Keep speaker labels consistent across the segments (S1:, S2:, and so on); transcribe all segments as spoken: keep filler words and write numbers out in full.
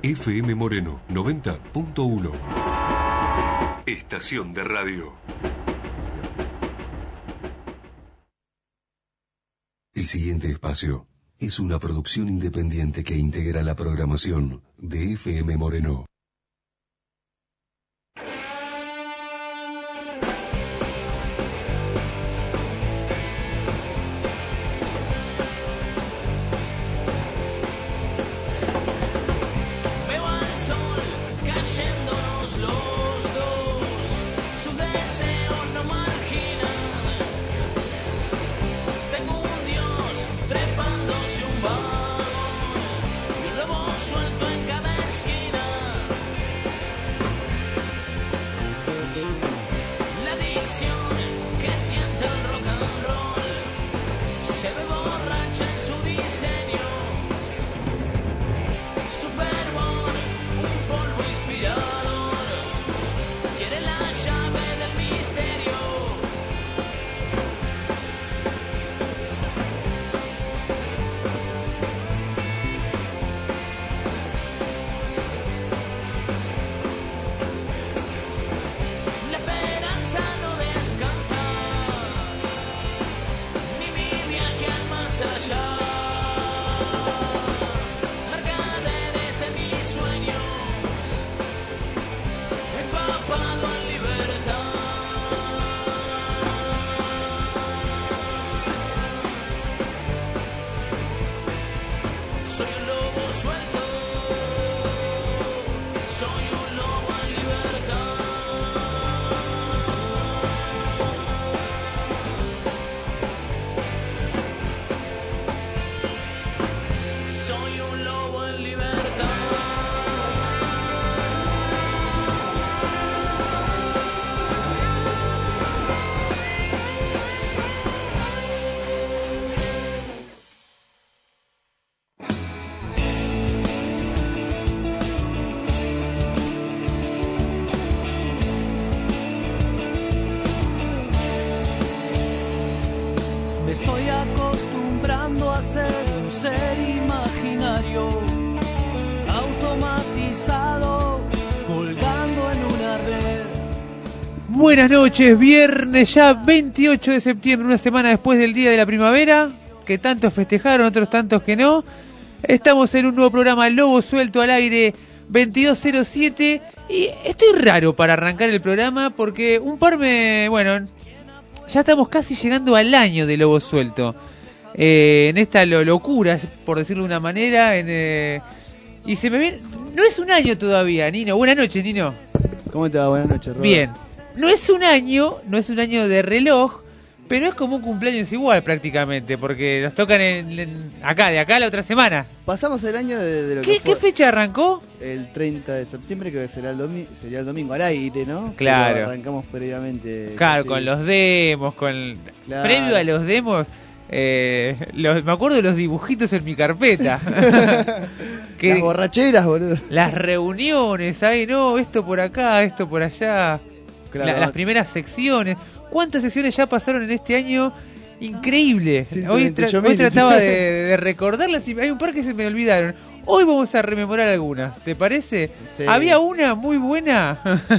S1: F M Moreno noventa punto uno. Estación de radio. El siguiente espacio es una producción independiente que integra la programación de F M Moreno.
S2: Buenas noches, viernes ya veintiocho de septiembre, una semana después del Día de la Primavera, que tantos festejaron, otros tantos que no. Estamos en un nuevo programa Lobo Suelto al aire veintidós cero siete y estoy raro para arrancar el programa porque un par me... Bueno, ya estamos casi llegando al año de Lobo Suelto. Eh, en esta lo, locura, por decirlo de una manera, en, eh, y se me viene... No es un año todavía, Nino. Buenas noches, Nino.
S3: ¿Cómo te va? Buenas noches, Robert.
S2: Bien. No es un año, no es un año de reloj, pero es como un cumpleaños igual prácticamente, porque nos tocan en, en acá, de acá a la otra semana.
S3: Pasamos el año de, de lo
S2: ¿Qué,
S3: que fue
S2: ¿Qué fecha arrancó?
S3: El treinta de septiembre, que será el, domi- sería el domingo al aire, ¿no?
S2: Claro.
S3: Pero arrancamos previamente.
S2: Claro,
S3: casi.
S2: con los demos, con
S3: Claro.
S2: Previo a los demos, eh, los, me acuerdo de los dibujitos en mi carpeta. que,
S3: Las borracheras, boludo.
S2: Las reuniones, ahí, no, esto por acá, esto por allá.
S3: Claro.
S2: La, las primeras secciones. ¿Cuántas secciones ya pasaron en este año? Increíble. Hoy, tra- hoy trataba de, de recordarlas y hay un par que se me olvidaron. Hoy vamos a rememorar algunas, ¿te parece?
S3: Sí.
S2: Había una muy buena.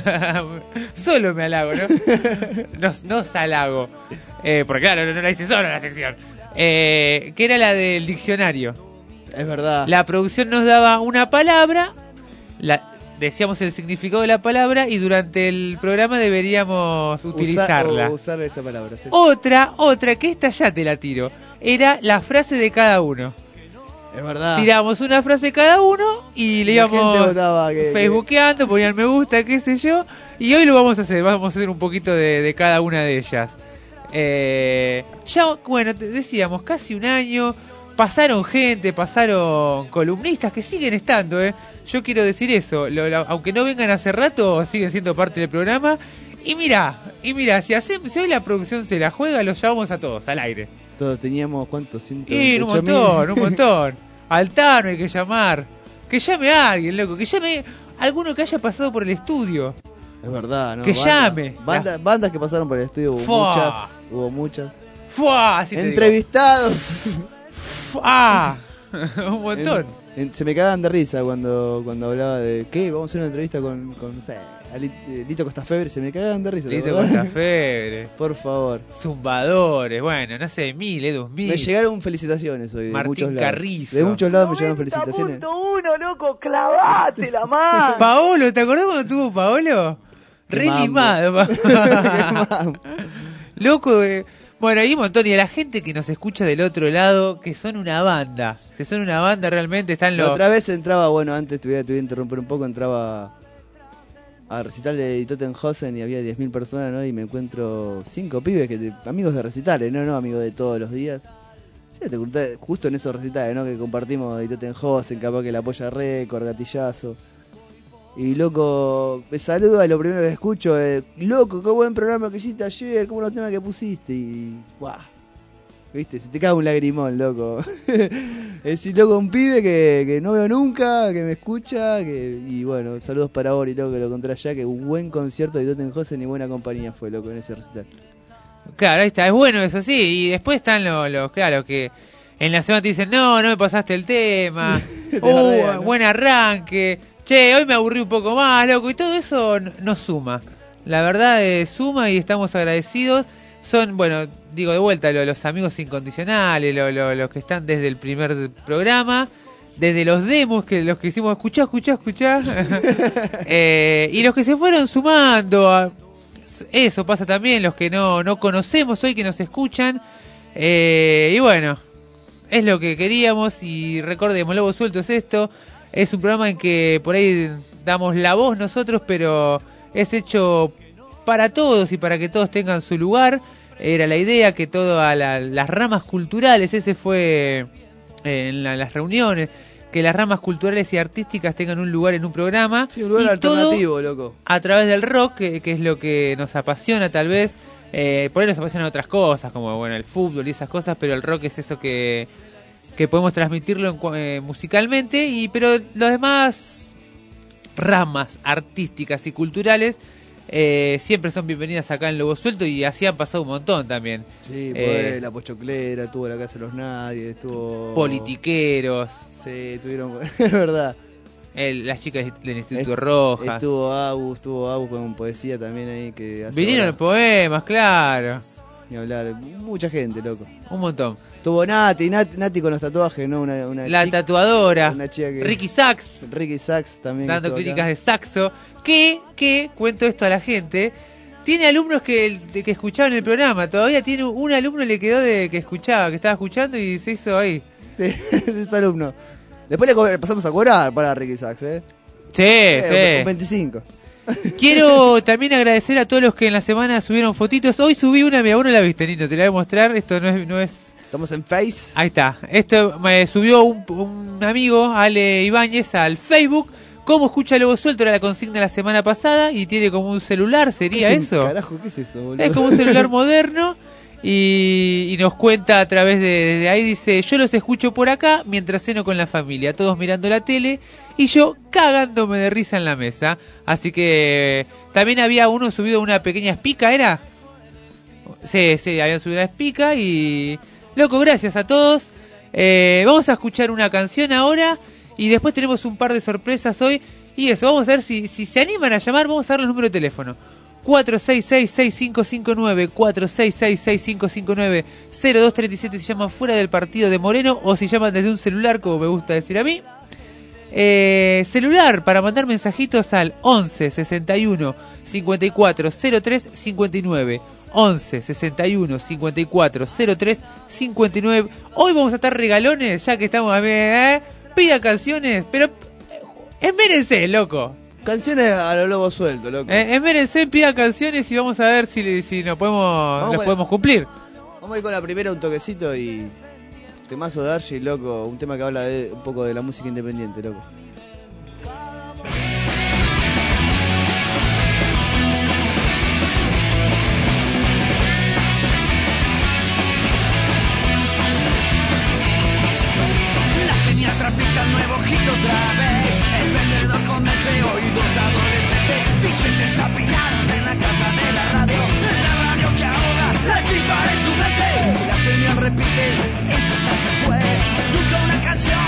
S2: Solo me halago, ¿no? No, no halago. Eh, porque claro, no, no la hice solo la sección. Eh, que era la del diccionario.
S3: Es verdad.
S2: La producción nos daba una palabra, la, decíamos el significado de la palabra y durante el programa deberíamos utilizarla.
S3: Usar, usar esa palabra. Sí.
S2: Otra, otra, que esta ya te la tiro, era la frase de cada uno.
S3: Es verdad.
S2: Tiramos una frase cada uno y le
S3: La gente
S2: íbamos
S3: votaba que-
S2: facebookeando, ponían me gusta, qué sé yo. Y hoy lo vamos a hacer, vamos a hacer un poquito de, de cada una de ellas. Eh, ya, bueno, te decíamos, casi un año. Pasaron gente, pasaron columnistas que siguen estando, ¿eh? Yo quiero decir eso, lo, lo, aunque no vengan hace rato, siguen siendo parte del programa. Y mira, y mira, si, hacemos, si hoy la producción se la juega, los llamamos a todos al aire.
S3: Todos teníamos, ¿cuántos? ciento
S2: Y
S3: veintiocho
S2: un montón,
S3: mil.
S2: un montón. Altano hay que llamar. Que llame a alguien, loco. Que llame a alguno que haya pasado por el estudio.
S3: Es verdad, ¿no?
S2: Que
S3: Banda-
S2: llame.
S3: banda- bandas que pasaron por el estudio, hubo
S2: Fua.
S3: muchas. Hubo muchas.
S2: ¡Fua! Así te digo.
S3: Entrevistados.
S2: ¡Ah! Un montón.
S3: En- en- se me cagaban de risa cuando, cuando hablaba de ¿qué? Vamos a hacer una entrevista con, con no sé, a Lit- eh, Lito Costafebre. Se me cagaban de risa. ¿te
S2: Lito
S3: acordás?
S2: Costafebre.
S3: Por favor.
S2: Zumbadores, bueno, no sé, mil, Edu, mil.
S3: Me llegaron felicitaciones hoy de
S2: Martín
S3: muchos lados.
S2: Carrizo.
S3: De muchos lados me llegaron felicitaciones.
S4: noventa punto uno, loco, clavate la mano.
S2: Paolo, ¿te acordás cuando tuvo Paolo?
S3: Qué
S2: Re
S3: mambo.
S2: limado, pa-
S3: Qué mambo.
S2: Loco, eh. Bueno, hay un montón. Y a la gente que nos escucha del otro lado, que son una banda. Que son una banda realmente, están
S3: La
S2: los...
S3: otra vez entraba, bueno, antes te voy a, te voy a interrumpir un poco, entraba a recital de Tottenhausen y había diez mil personas, ¿no? Y me encuentro cinco pibes, que te- amigos de recitales, no, no amigos de todos los días. Sí, te junté justo en esos recitales, ¿no? Que compartimos de Tottenhausen, capaz que la Polla Récord, Gatillazo. Y loco, me saluda y lo primero que escucho es, loco, qué buen programa que hiciste ayer, qué buenos temas que pusiste. Y, guau, viste, se te cae un lagrimón, loco. Es decir, loco, un pibe que, que no veo nunca, que me escucha, que y bueno, saludos para Ori, loco, que lo encontré allá, que un buen concierto de Tottenhausen y buena compañía fue, loco, en ese recital.
S2: Claro, ahí está, es bueno eso sí. Y después están los, los claro, que en la semana te dicen, no, no me pasaste el tema.
S3: Te
S2: uh,
S3: bardean, ¿no?
S2: buen arranque. Che, hoy me aburrí un poco más, loco. Y todo eso n- nos suma. La verdad eh, suma y estamos agradecidos. Son, bueno, digo de vuelta, lo- los amigos incondicionales, lo- lo- los que están desde el primer programa, desde los demos, que los que hicimos, escuchá, escuchá, escuchá. eh, y los que se fueron sumando. A, eso pasa también, los que no, no conocemos hoy, que nos escuchan. Eh, y bueno, es lo que queríamos. Y recordemos, Lobo Suelto es esto. Es un programa en que por ahí damos la voz nosotros, pero es hecho para todos y para que todos tengan su lugar. Era la idea que todas la, las ramas culturales, ese fue eh, en la- las reuniones, que las ramas culturales y artísticas tengan un lugar en un programa.
S3: Sí, un lugar
S2: y todo
S3: alternativo, loco.
S2: a través del rock, que, que es lo que nos apasiona tal vez. Eh, por ahí nos apasionan otras cosas, como bueno el fútbol y esas cosas, pero el rock es eso que, que podemos transmitirlo en, cua- eh, musicalmente. Y pero los demás ramas artísticas y culturales eh, siempre son bienvenidas acá en Lobo Suelto, y así han pasado un montón también.
S3: Sí,
S2: Eh,
S3: pues la Pochoclera, estuvo la Casa de los Nadie, estuvo...
S2: Politiqueros,
S3: Sí, tuvieron... Es verdad.
S2: el- las chicas del Instituto
S3: Est-
S2: Rojas.
S3: Estuvo Agus, estuvo Agus con poesía también ahí que hace
S2: Vinieron
S3: ahora,
S2: poemas, claro.
S3: ni hablar, mucha gente, loco.
S2: Un montón.
S3: Estuvo Nati, Nati, Nati con los tatuajes, ¿no? Una, una
S2: La
S3: chica-
S2: tatuadora.
S3: una chica que-
S2: Ricky Sachs.
S3: Ricky Sachs también.
S2: Dando
S3: estuvo
S2: críticas
S3: acá.
S2: de saxo, que, que, cuento esto a la gente, tiene alumnos que, de- que escuchaban el programa, todavía tiene un alumno le quedó de que escuchaba, que estaba escuchando y se hizo ahí.
S3: Sí, es alumno. Después le co- pasamos a cobrar para Ricky Sachs, ¿eh?
S2: Sí,
S3: Eh,
S2: sí.
S3: Un veinticinco.
S2: Quiero también agradecer a todos los que en la semana subieron fotitos. Hoy subí una, mi abuelo la viste, Nino, te la voy a mostrar, esto no es... No es...
S3: Estamos en Face.
S2: Ahí está, esto me subió un, un amigo, Ale Ibáñez, al Facebook. ¿Cómo escucha Lobo Suelto? Era la consigna la semana pasada y tiene como un celular, ¿sería
S3: ¿Qué es-
S2: eso?
S3: Carajo, ¿qué es eso, boludo?
S2: Es como un celular moderno y, y nos cuenta a través de, de ahí, dice, yo los escucho por acá mientras ceno con la familia, todos mirando la tele y yo cagándome de risa en la mesa. Así que también había uno subido una pequeña espica, ¿era? Sí, sí, habían subido una espica y... Loco, gracias a todos. Eh, vamos a escuchar una canción ahora y después tenemos un par de sorpresas hoy. Y eso, vamos a ver si, si se animan a llamar, vamos a dar los números de teléfono. cuatro seis seis, seis cinco cinco nueve, cuatro seis seis, seis cinco cinco nueve, cero dos tres siete si llaman fuera del partido de Moreno o si llaman desde un celular, como me gusta decir a mí. Eh, celular para mandar mensajitos al once sesenta y uno cincuenta y cuatro cero tres cincuenta y nueve. once sesenta y uno cincuenta y cuatro cero tres cincuenta y nueve. Hoy vamos a estar regalones, ya que estamos a ver, ¿eh? Pidan canciones, pero eh, esmérense, loco.
S3: Canciones a los Lobos Sueltos, loco.
S2: Eh, esmérense, pidan canciones y vamos a ver si, si nos podemos, nos
S3: con-
S2: podemos cumplir.
S3: Vamos a ir con la primera, un toquecito y... Temazo de Archie, loco. Un tema que habla de, un poco de la música independiente, loco.
S5: La señal trafica el nuevo hit otra vez. El vendedor convence hoy dos adolescentes. Billetes apilados en la carta de la radio. La radio que ahoga la chispa en tu mente. La señal repite, ella ya se fue. Nunca una canción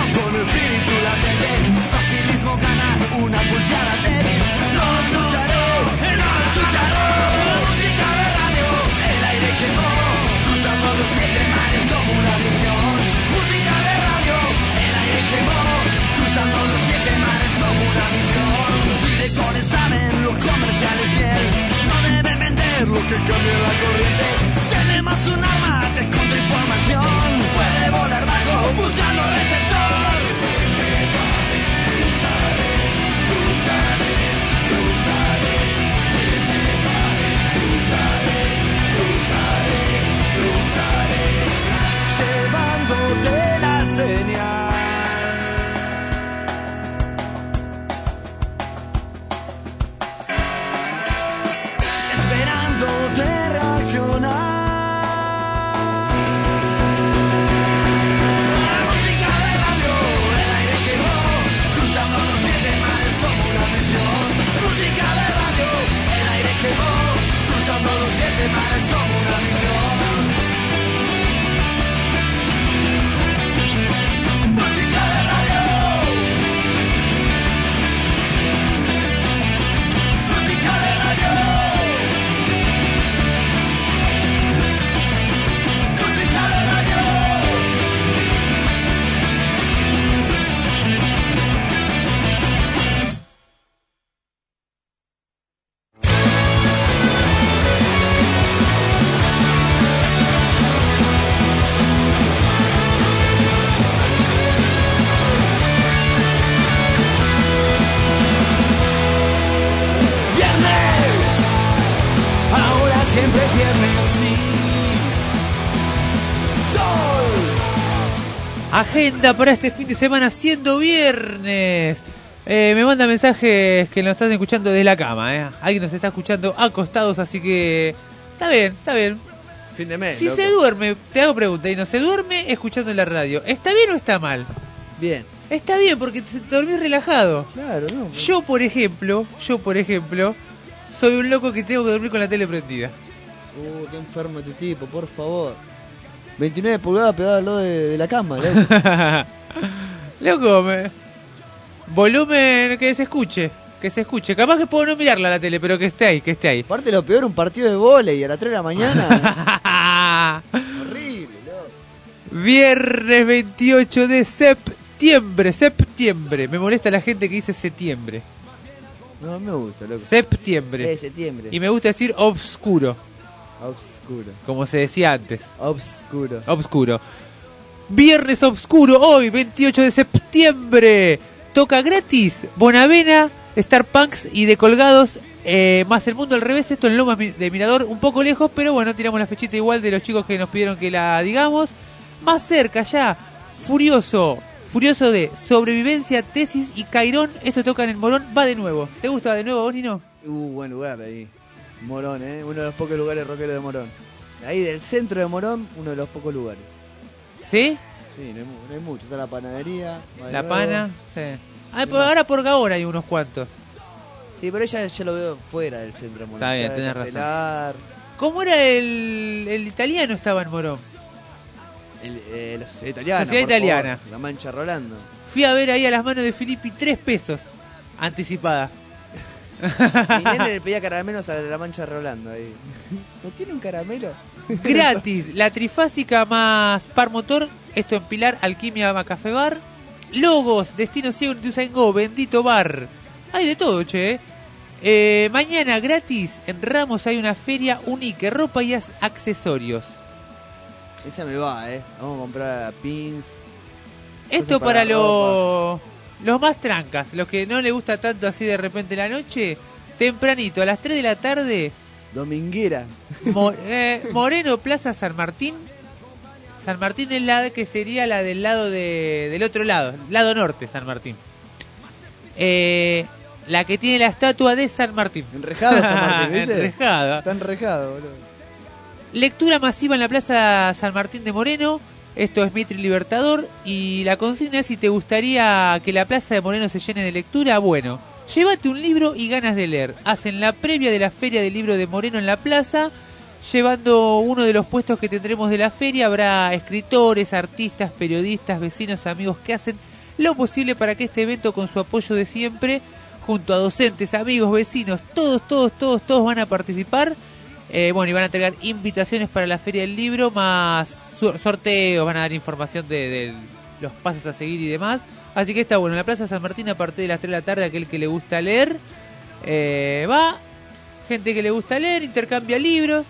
S2: agenda para este fin de semana siendo viernes. Eh, me manda mensajes que nos están escuchando desde la cama, ¿eh? Alguien nos está escuchando acostados, así que está bien, está bien.
S3: Fin de mes.
S2: Si
S3: loco.
S2: se duerme, te hago pregunta, y no se duerme escuchando la radio, ¿está bien o está mal?
S3: Bien.
S2: Está bien porque te dormís relajado.
S3: Claro, no.
S2: Yo, por ejemplo, yo, por ejemplo, soy un loco que tengo que dormir con la tele prendida.
S3: Uh, qué enfermo este tipo, por favor. veintinueve pulgadas pegado al lado de, de la cama, loco.
S2: Loco, me... volumen que se escuche, que se escuche. Capaz que puedo no mirarla a la tele, pero que esté ahí, que esté ahí.
S3: Aparte lo peor, un partido de vóley a las tres de la mañana. Horrible, loco.
S2: Viernes veintiocho de septiembre, septiembre. Me molesta la gente que dice septiembre.
S3: No, me gusta, loco.
S2: Septiembre.
S3: Eh, septiembre.
S2: Y me gusta decir obscuro,
S3: Obscuro.
S2: como se decía antes.
S3: Obscuro.
S2: Obscuro. Viernes obscuro, hoy, veintiocho de septiembre. Toca gratis Bonavena, Star Punks y De Colgados, eh, más El Mundo al Revés. Esto en Lomas de Mirador, un poco lejos, pero bueno, tiramos la fechita igual de los chicos que nos pidieron que la digamos. Más cerca ya, Furioso, Furioso de Sobrevivencia, Tesis y Cairón. Esto toca en el Morón, va de nuevo. ¿Te gusta de nuevo, vos, Nino?
S3: Uh, buen lugar ahí. Morón, eh. Uno de los pocos lugares rockeros de Morón. Ahí del centro de Morón, uno de los pocos lugares.
S2: ¿Sí?
S3: Sí, no hay, mu- no hay mucho. Está la panadería. va de
S2: La
S3: nuevo.
S2: Pana, sí. Ah, por, ahora por Gaona hay unos cuantos.
S3: Sí, pero ella ya lo veo fuera del centro de Morón.
S2: Está bien,
S3: Está de
S2: tenés razón.
S3: Castelar,
S2: ¿Cómo era el, el italiano estaba en Morón?
S3: El, eh, la sociedad italiana.
S2: Sociedad
S3: por
S2: italiana.
S3: favor. La Mancha Rolando.
S2: Fui a ver ahí a las manos de Filippi tres pesos anticipada.
S3: Mi nene le pedía caramelos a la Mancha Rolando ahí. ¿No tiene un caramelo?
S2: Gratis, la trifásica más par motor, esto en Pilar, Alquimia Café Bar. Logos, Destino Ciego en Ituzaingó, Bendito Bar. Hay de todo, che. eh. Eh, mañana gratis, en Ramos hay una feria única, ropa y as- accesorios.
S3: Esa me va, eh. Vamos a comprar pins.
S2: Esto
S3: Cosas
S2: para
S3: para
S2: los los más trancas, los que no les gusta tanto así de repente la noche, tempranito, a las tres de la tarde,
S3: Dominguera.
S2: Mo- eh, Moreno, Plaza San Martín. San Martín es la que sería la del lado de, del otro lado, lado norte, San Martín. Eh, la que tiene la estatua de San Martín.
S3: Enrejado San Martín, ¿viste?
S2: Enrejada.
S3: Está enrejado, boludo.
S2: Lectura masiva en la Plaza San Martín de Moreno. Esto es Mitri Libertador. Y la consigna es: si te gustaría que la Plaza de Moreno se llene de lectura, bueno, llévate un libro y ganas de leer. Hacen la previa de la Feria del Libro de Moreno en la plaza. Llevando uno de los puestos que tendremos de la feria, habrá escritores, artistas, periodistas, vecinos, amigos que hacen lo posible para que este evento, con su apoyo de siempre, junto a docentes, amigos, vecinos, todos, todos, todos, todos van a participar. Eh, bueno, y van a entregar invitaciones para la Feria del Libro, más su- sorteos, van a dar información de, de los pasos a seguir y demás. Así que está bueno, en la Plaza San Martín a partir de las tres de la tarde, aquel que le gusta leer, eh, va, gente que le gusta leer, intercambia libros.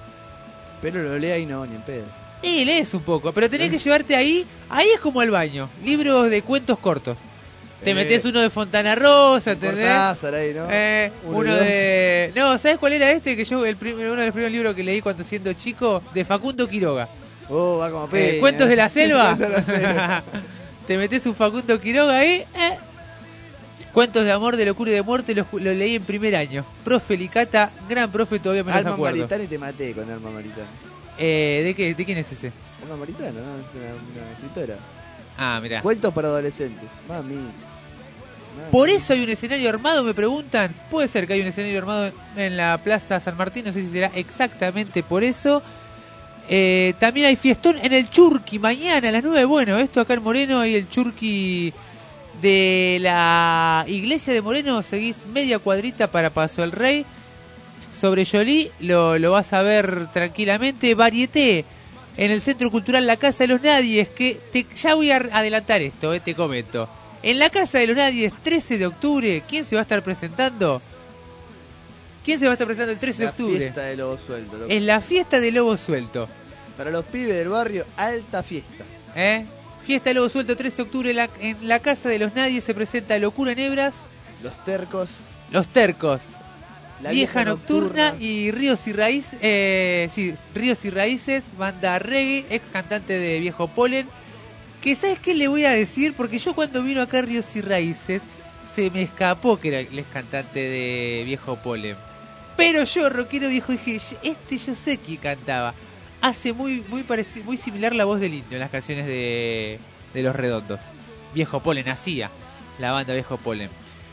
S3: Pero lo lea y no, ni en pedo.
S2: Y lees un poco, pero tenés que llevarte ahí, ahí es como el baño, libros de cuentos cortos. Te
S3: Eh,
S2: metés uno de Fontana Rosa, ¿entendés?
S3: Cortázar ahí, ¿no?
S2: Eh,
S3: Uno
S2: uno
S3: y dos.
S2: de... No, ¿sabes cuál era este? Que yo, el prim- uno de los primeros libros que leí cuando siendo chico, de Facundo Quiroga.
S3: Oh, va como
S2: Eh,
S3: peña.
S2: ¿Cuentos de la selva?
S3: Cuentos de la selva.
S2: Te metés un Facundo Quiroga ahí, eh. Cuentos de amor, de locura y de muerte, lo, lo leí en primer año. Profe Licata, gran profe, todavía me los
S3: Alma
S2: acuerdo.
S3: Maritana y te maté con Alma Maritana.
S2: Eh, ¿de qué? ¿De quién es ese?
S3: Alma Maritana, ¿no? Es una, una escritora.
S2: Ah, mirá.
S3: Cuentos para adolescentes. Mami. Mami.
S2: Por eso hay un escenario armado, me preguntan. Puede ser que hay un escenario armado en la Plaza San Martín, no sé si será exactamente por eso. Eh, también hay fiestón en el Churqui mañana a las nueve. Bueno, esto acá en Moreno hay el Churqui de la iglesia de Moreno. Seguís media cuadrita para Paso del Rey. Sobre Yolí lo, lo vas a ver tranquilamente. Varieté en el Centro Cultural La Casa de los Nadies. Que te, ya voy a adelantar esto, eh, te comento. En la Casa de los Nadies, trece de octubre, ¿quién se va a estar presentando? ¿Quién se va a estar presentando el trece de
S3: La
S2: octubre?
S3: fiesta de Lobo Suelto, loco.
S2: Es la fiesta de Lobo Suelto.
S3: Para los pibes del barrio, alta fiesta.
S2: ¿Eh? Fiesta de Lobo Suelto, trece de octubre, en la, en la Casa de los Nadies se presenta Locura en Hebras,
S3: Los tercos.
S2: Los Tercos,
S3: La
S2: Vieja,
S3: vieja
S2: Nocturna,
S3: nocturna.
S2: y Ríos y Raíces, eh, sí, Ríos y Raíces, banda reggae, ex cantante de Viejo Polen, Que ¿sabes qué le voy a decir? Porque yo cuando vino acá Ríos y Raíces, se me escapó que era el ex cantante de Viejo Polen. Pero yo, rockero viejo, dije, este yo sé quién cantaba. Hace muy muy parecido, muy similar la voz del Indio en las canciones de, de Los Redondos. Viejo Polen hacía, la banda Viejo Polen.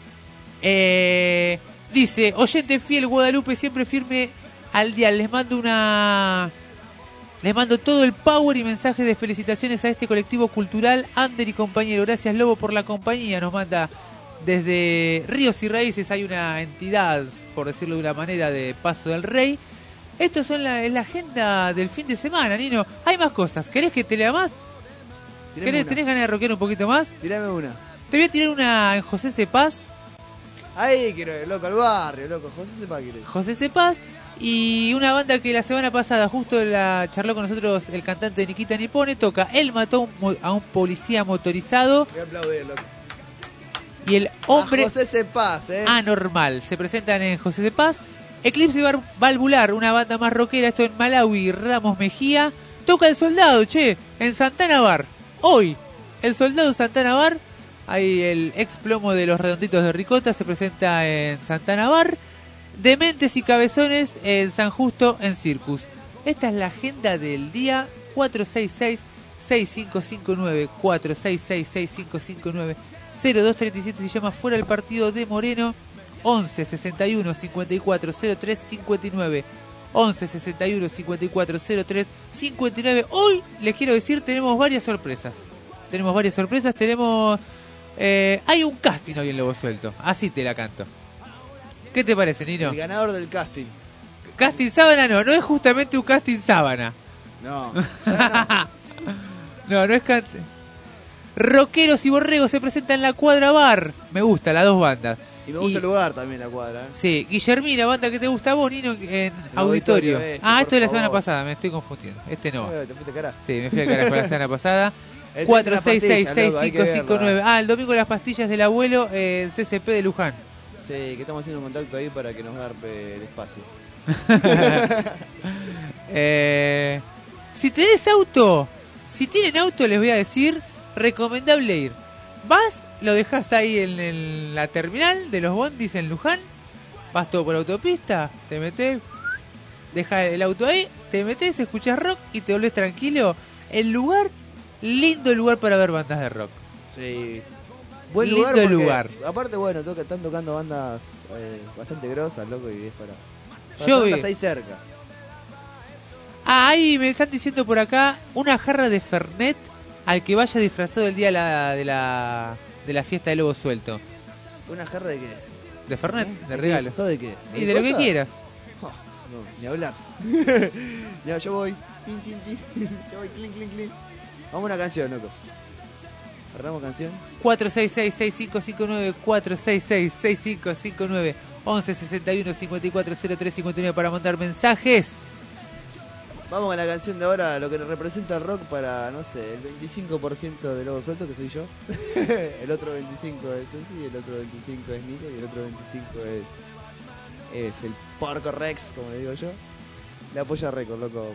S2: Eh, dice, oyente fiel Guadalupe, siempre firme al día. Les mando una... Les mando todo el power y mensajes de felicitaciones a este colectivo cultural. Ander y compañero, gracias Lobo por la compañía. Nos manda desde Ríos y Raíces, hay una entidad, por decirlo de una manera, de Paso del Rey. Estos son la, es la agenda del fin de semana, Nino. Hay más cosas. ¿Querés que te lea más? ¿Querés, ¿Tenés ganas de rockear un poquito más?
S3: Tirame una.
S2: Te voy a tirar una en José Cepaz.
S3: Ahí quiero ir, loco, al barrio, loco. José Cepaz quiero ir.
S2: José Cepaz. Y una banda que la semana pasada justo la charló con nosotros el cantante de Nikita Nipone. Toca Él mató a un policía motorizado.
S3: Voy a aplaudir, loco.
S2: Y el hombre
S3: a José Cepaz, eh.
S2: anormal. Se presentan en José Cepaz. Eclipse Bar- Valvular, una banda más rockera, esto en Malawi, Ramos Mejía. Toca El Soldado, che, en Santana Bar. Hoy, El Soldado Santana Bar. Ahí el ex plomo de los Redonditos de Ricota se presenta en Santana Bar. Dementes y Cabezones en San Justo en Circus. Esta es la agenda del día. Cuatro seis seis, seis cinco cinco nueve, cuatro seis seis, seis cinco cinco nueve, cero dos tres siete. Se llama Fuera el Partido de Moreno. once sesenta y uno cincuenta y cuatro cero tres cincuenta y nueve. once sesenta y uno cincuenta y cuatro cero tres cincuenta y nueve. Hoy les quiero decir, tenemos varias sorpresas. Tenemos varias sorpresas. Tenemos eh, hay un casting hoy en Lobo Suelto. Así te la canto. ¿Qué te parece, Nino?
S3: El ganador del casting.
S2: Casting sábana no, no es justamente un casting sábana.
S3: No.
S2: No, no es casting. Rockeros y Borregos se presentan en la Cuadra Bar. Me gusta, las dos bandas.
S3: Y me gusta
S2: y,
S3: el lugar también, la Cuadra. ¿eh?
S2: Sí, Guillermina, banda que te gusta a vos, Nino, en
S3: el
S2: Auditorio.
S3: auditorio este,
S2: ah, esto es la
S3: favor.
S2: semana pasada, me estoy confundiendo. Este no.
S3: Eh, te fuiste carajo.
S2: Sí, me fui al carajo la semana pasada.
S3: El
S2: cuatro seis seis,
S3: pastillas,
S2: seis
S3: loco, hay
S2: cinco
S3: que
S2: cinco nueve.
S3: verla.
S2: Ah, el domingo las pastillas del abuelo en C C P de Luján.
S3: Sí, que estamos haciendo un contacto ahí para que nos garpe el espacio.
S2: eh, si tenés auto, si tienen auto, les voy a decir, recomendable ir. Vas, lo dejás ahí en, en la terminal de los bondis en Luján, vas todo por autopista, te metés, dejás el auto ahí, te metés, escuchás rock y te volvés tranquilo. El lugar, lindo lugar para ver bandas de rock.
S3: Sí. Buen
S2: Lindo
S3: lugar, porque,
S2: lugar.
S3: Aparte, bueno, toca, están tocando bandas eh, bastante grosas, loco, y es para... para
S2: Yo
S3: tenerlas
S2: vi.
S3: ahí cerca.
S2: Ah, ahí me están diciendo por acá, una jarra de Fernet al que vaya disfrazado el día de la, de la, de la fiesta de Lobo Suelto.
S3: ¿Una jarra de qué?
S2: De Fernet,
S3: ¿Eh?
S2: de regalo.
S3: ¿Disfrazado de qué?
S2: Y de lo que
S3: cosa?
S2: quieras.
S3: Oh, no, ni hablar. Ya, yo voy. Tin, tin, tin. Yo voy, clink, clink, clink. Vamos a una canción, loco. ¿Cerramos canción?
S2: cuatro seis seis, seis cinco cinco nueve, cuatro seis seis, seis cinco cinco nueve, once sesenta y uno cincuenta y cuatro cero tres cincuenta y nueve para mandar mensajes.
S3: Vamos con la canción de ahora, lo que representa el rock para, no sé, el veinticinco por ciento de Lobo Suelto, que soy yo. El otro veinticinco por ciento es Ceci, el otro veinticinco por ciento es Nico y el otro veinticinco por ciento es, es el Porco Rex, como le digo yo. Le apoya a Record, loco.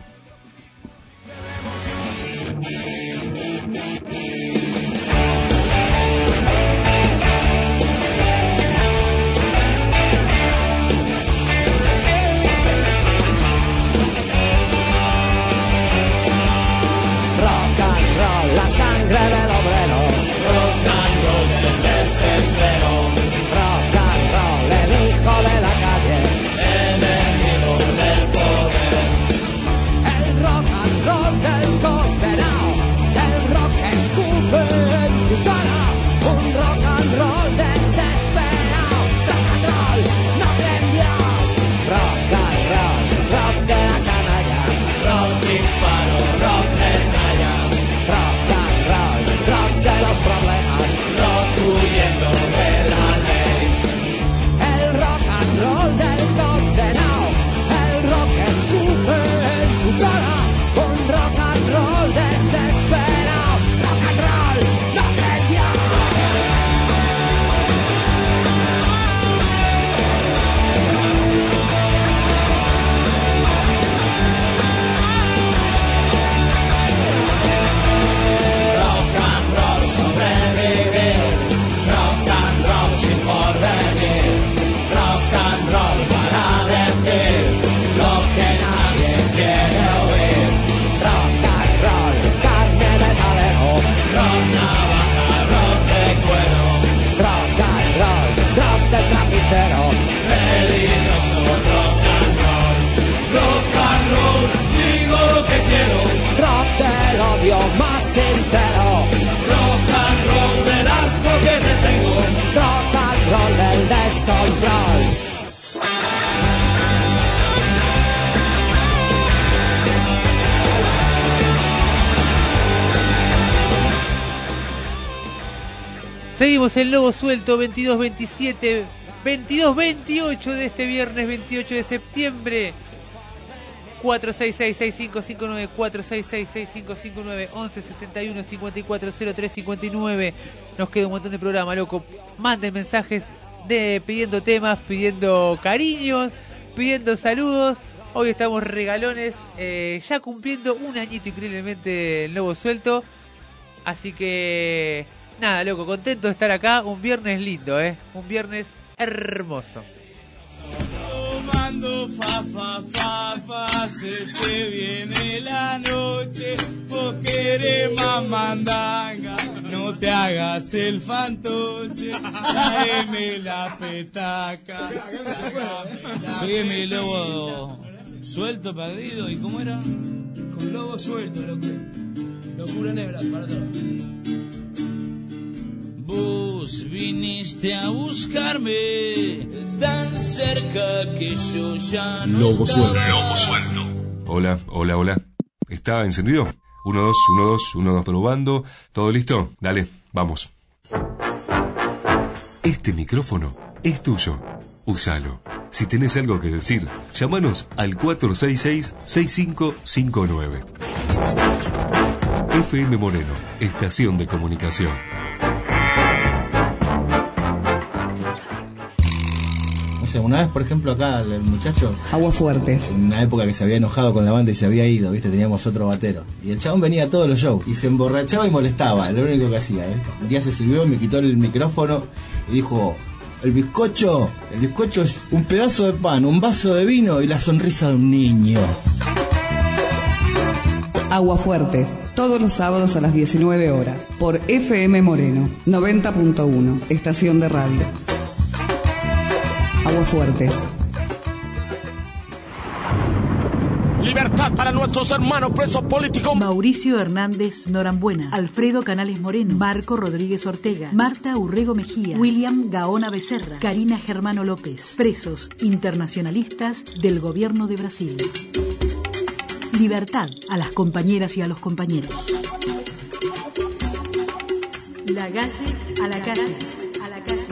S6: Rock and roll, la sangre del obrero. Rock and roll, el desempleo. Rock and roll, el hijo de la calle. Enemigo del poder. El rock and roll del condenado. El rock escupe ranchero. Peligroso rock and roll, rock and roll, digo lo que quiero. Rock del odio más entero. Rock and roll del asco que te tengo. Rock and roll del descontrol.
S2: Seguimos el Lobo Suelto veintidós veintisiete, veintidós veintiocho de este viernes veintiocho de septiembre. cuatro seis seis, seis cinco cinco nueve, cuatro seis seis, seis cinco cinco nueve, once sesenta y uno, cincuenta y cuatro cero tres cincuenta y nueve. Nos queda un montón de programa, loco. Manden mensajes de pidiendo temas, pidiendo cariños, pidiendo saludos. Hoy estamos regalones, eh, ya cumpliendo un añito increíblemente el Lobo Suelto. Así que nada, loco, contento de estar acá. Un viernes lindo, ¿eh? Un viernes hermoso.
S7: Tomando fa, fa, fa, fa, se te viene la noche, vos querés más mandanga, no te hagas el fantoche, tráeme la petaca.
S8: Soy mi lobo suelto, perdido, ¿y cómo era?
S7: Con lobo suelto, loco. Locura negra, para todo.
S8: Vos viniste a buscarme tan cerca que yo ya no
S1: Lobo
S8: estaba.
S1: suelto. Lobo suelto. Hola, hola, hola. ¿Está encendido? Uno, dos, uno, dos, uno, dos, probando. ¿Todo listo? Dale, vamos. Este micrófono es tuyo. Úsalo. Si tenés algo que decir, llámanos al cuatro seis seis, seis cinco cinco nueve. F M Moreno, estación de comunicación.
S9: O sea, una vez, por ejemplo, acá el muchacho...
S10: Aguafuertes.
S9: En una época que se había enojado con la banda y se había ido, ¿viste? Teníamos otro batero. Y el chabón venía a todos los shows y se emborrachaba y molestaba, lo único que hacía, ¿viste? Un día se sirvió, me quitó el micrófono y dijo... El bizcocho, el bizcocho es un pedazo de pan, un vaso de vino y la sonrisa de un niño.
S10: Aguafuertes, todos los sábados a las diecinueve horas, por F M Moreno, noventa punto uno, estación de radio. Aguafuertes.
S11: Libertad para nuestros hermanos presos políticos.
S12: Mauricio Hernández Norambuena, Alfredo Canales Moreno, Marco Rodríguez Ortega, Marta Urrego Mejía, William Gaona Becerra, Karina Germano López, presos internacionalistas del gobierno de Brasil. Libertad a las compañeras y a los compañeros. La calle a la calle, a la calle.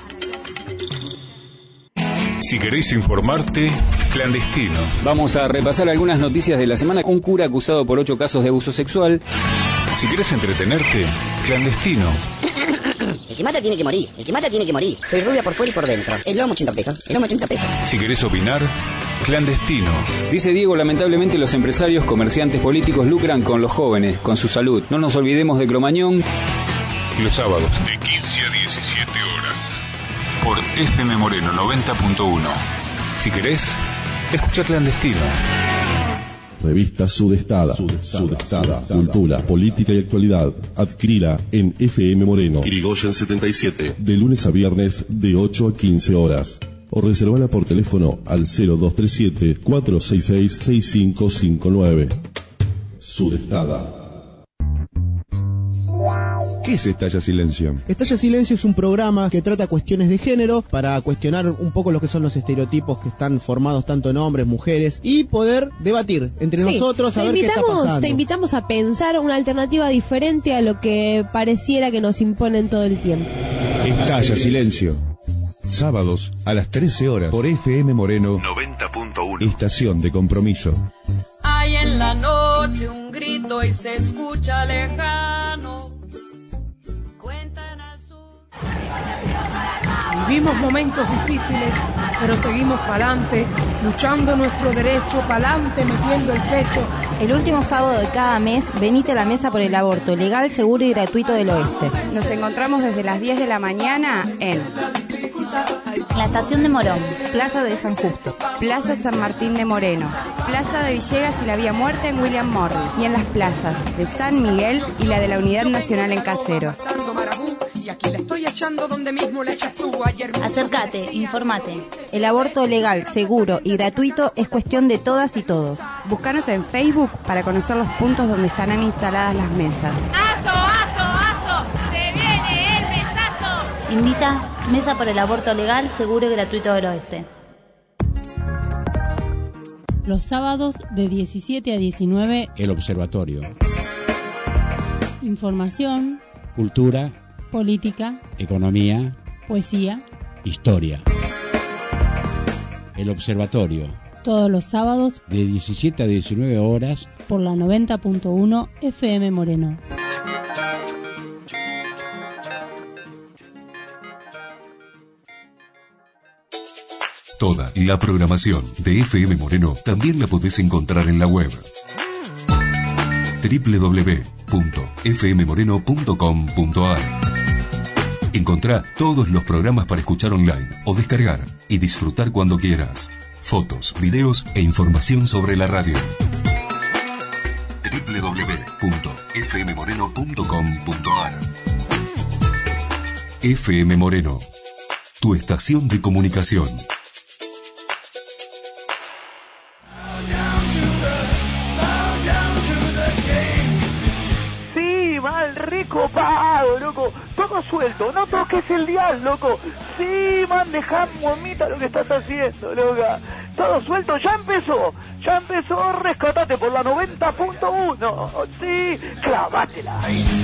S13: Si queréis informarte, clandestino.
S14: Vamos a repasar algunas noticias de la semana. Un cura acusado por ocho casos de abuso sexual.
S13: Si querés entretenerte, clandestino.
S15: El que mata tiene que morir, el que mata tiene que morir. Soy rubia por fuera y por dentro. El lomo ochenta pesos, el lomo ochenta pesos.
S13: Si querés opinar, clandestino.
S14: Dice Diego, lamentablemente los empresarios, comerciantes, políticos lucran con los jóvenes, con su salud. No nos olvidemos de Cromañón.
S13: Los sábados de quince a diecisiete horas. Por F M Moreno noventa punto uno. Si querés, escucha clandestino.
S16: Revista Sudestada. Sudestada. Sudestada. Cultura, política y actualidad. Adquirila en F M Moreno.
S17: Irigoyen setenta y siete.
S16: De lunes a viernes de ocho a quince horas. O reservala por teléfono al cero dos tres siete, cuatro seis seis, seis cinco cinco nueve. Sudestada.
S18: ¿Qué es Estalla Silencio?
S19: Estalla Silencio es un programa que trata cuestiones de género para cuestionar un poco lo que son los estereotipos que están formados tanto en hombres, mujeres y poder debatir entre sí, nosotros a ver qué está pasando.
S20: Te invitamos a pensar una alternativa diferente a lo que pareciera que nos imponen todo el tiempo.
S18: Estalla Silencio. Sábados a las trece horas por F M Moreno
S17: noventa punto uno.
S18: Estación de compromiso.
S21: Hay en la noche un grito y se escucha lejano.
S22: Vivimos momentos difíciles, pero seguimos pa'lante, luchando nuestro derecho, pa'lante, metiendo el pecho.
S23: El último sábado de cada mes, venite a la mesa por el aborto legal, seguro y gratuito del oeste.
S24: Nos encontramos desde las diez de la mañana en
S23: la estación de Morón, Plaza de San Justo,
S24: Plaza San Martín de Moreno, Plaza de Villegas y la Vía Muerta en William Morris, y en las plazas de San Miguel y la de la Unidad Nacional en Caseros.
S22: y aquí la estoy echando donde mismo la echas tú. Ayer mismo
S23: Acércate,
S22: me decía-
S23: informate. El aborto legal, seguro y gratuito es cuestión de todas y todos.
S24: Búscanos en Facebook para conocer los puntos donde estarán instaladas las mesas.
S3: ¡Aso, aso, aso! ¡Se viene el besazo!
S23: Invita Mesa por el Aborto Legal, Seguro y Gratuito del Oeste.
S4: Los sábados de diecisiete a diecinueve,
S5: El Observatorio.
S4: información,
S5: Cultura,
S4: política,
S5: economía,
S4: poesía,
S5: historia. El Observatorio.
S4: todos los sábados
S5: De diecisiete a diecinueve horas.
S4: por la noventa punto uno F M Moreno.
S1: Toda la programación de F M Moreno también la podés encontrar en la web doble u doble u doble u punto f m moreno punto com punto a r. Encontrá todos los programas para escuchar online o descargar y disfrutar cuando quieras. Fotos, videos e información sobre la radio. doble u doble u doble u punto f m moreno punto com punto a r. F M Moreno, tu estación de comunicación.
S6: Sí, mal recopado, loco. Todo suelto, no toques el dial, loco. Sí, man, dejá momita lo que estás haciendo, loca. Todo suelto, ya empezó. Ya empezó, rescatate por la noventa punto uno. Sí, clavátela.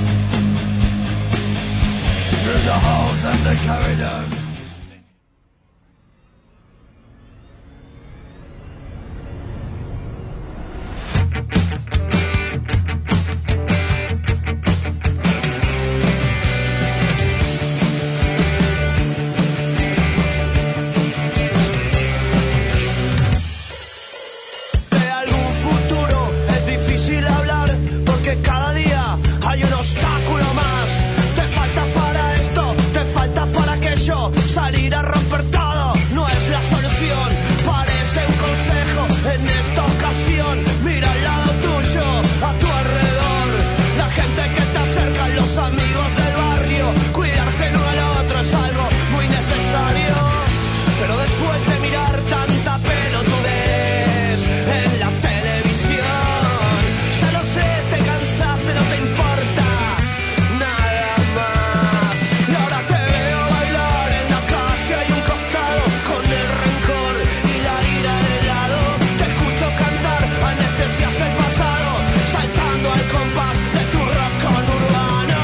S25: De algún futuro es difícil hablar porque cada día hay un obstáculo más. Te falta para esto, te falta para aquello. Salir a romper todo no es la solución. Parece un consejo en esta ocasión. Mira al lado tuyo, a tu alrededor. La gente que te acerca, los amigos del barrio. Cuidarse el uno al otro es algo muy necesario. Pero después de mirar tanta pelotudez en la televisión, ya lo sé, te cansaste, no te importa nada más. Y ahora te veo bailar en la calle, hay un costado con el rencor y la ira de lado. Te escucho cantar, anestesias el pasado, saltando al compás de tu rock urbano.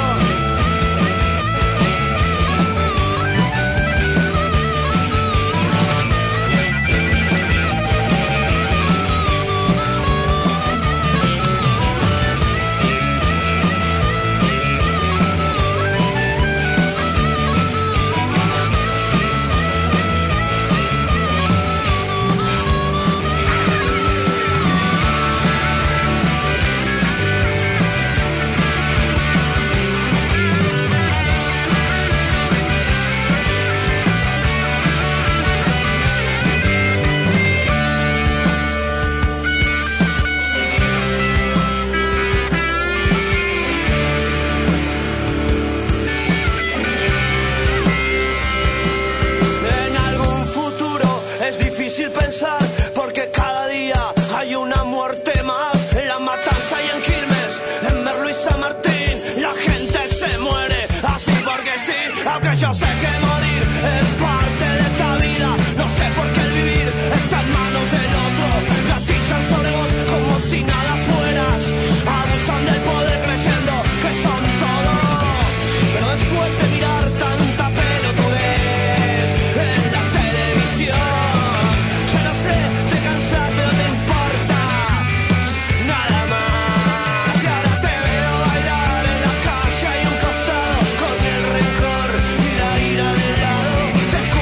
S25: En algún futuro es difícil pensar porque cada día hay una muerte más. En La Matanza y en Quilmes, en Merlo y San Martín, la gente se muere así porque sí. Aunque yo sé que morir es parte de esta vida, no sé por qué el vivir está en manos del otro. Gatillan sobre vos como si nada fueras, abusan del poder creyendo que son todo. Pero después de mirar tanta pelotudez en la televisión, ya no sé, te cansaste, no te importa nada más. Y ahora te veo bailar en la calle, hay un costado con el rencor y la ira del lado. Te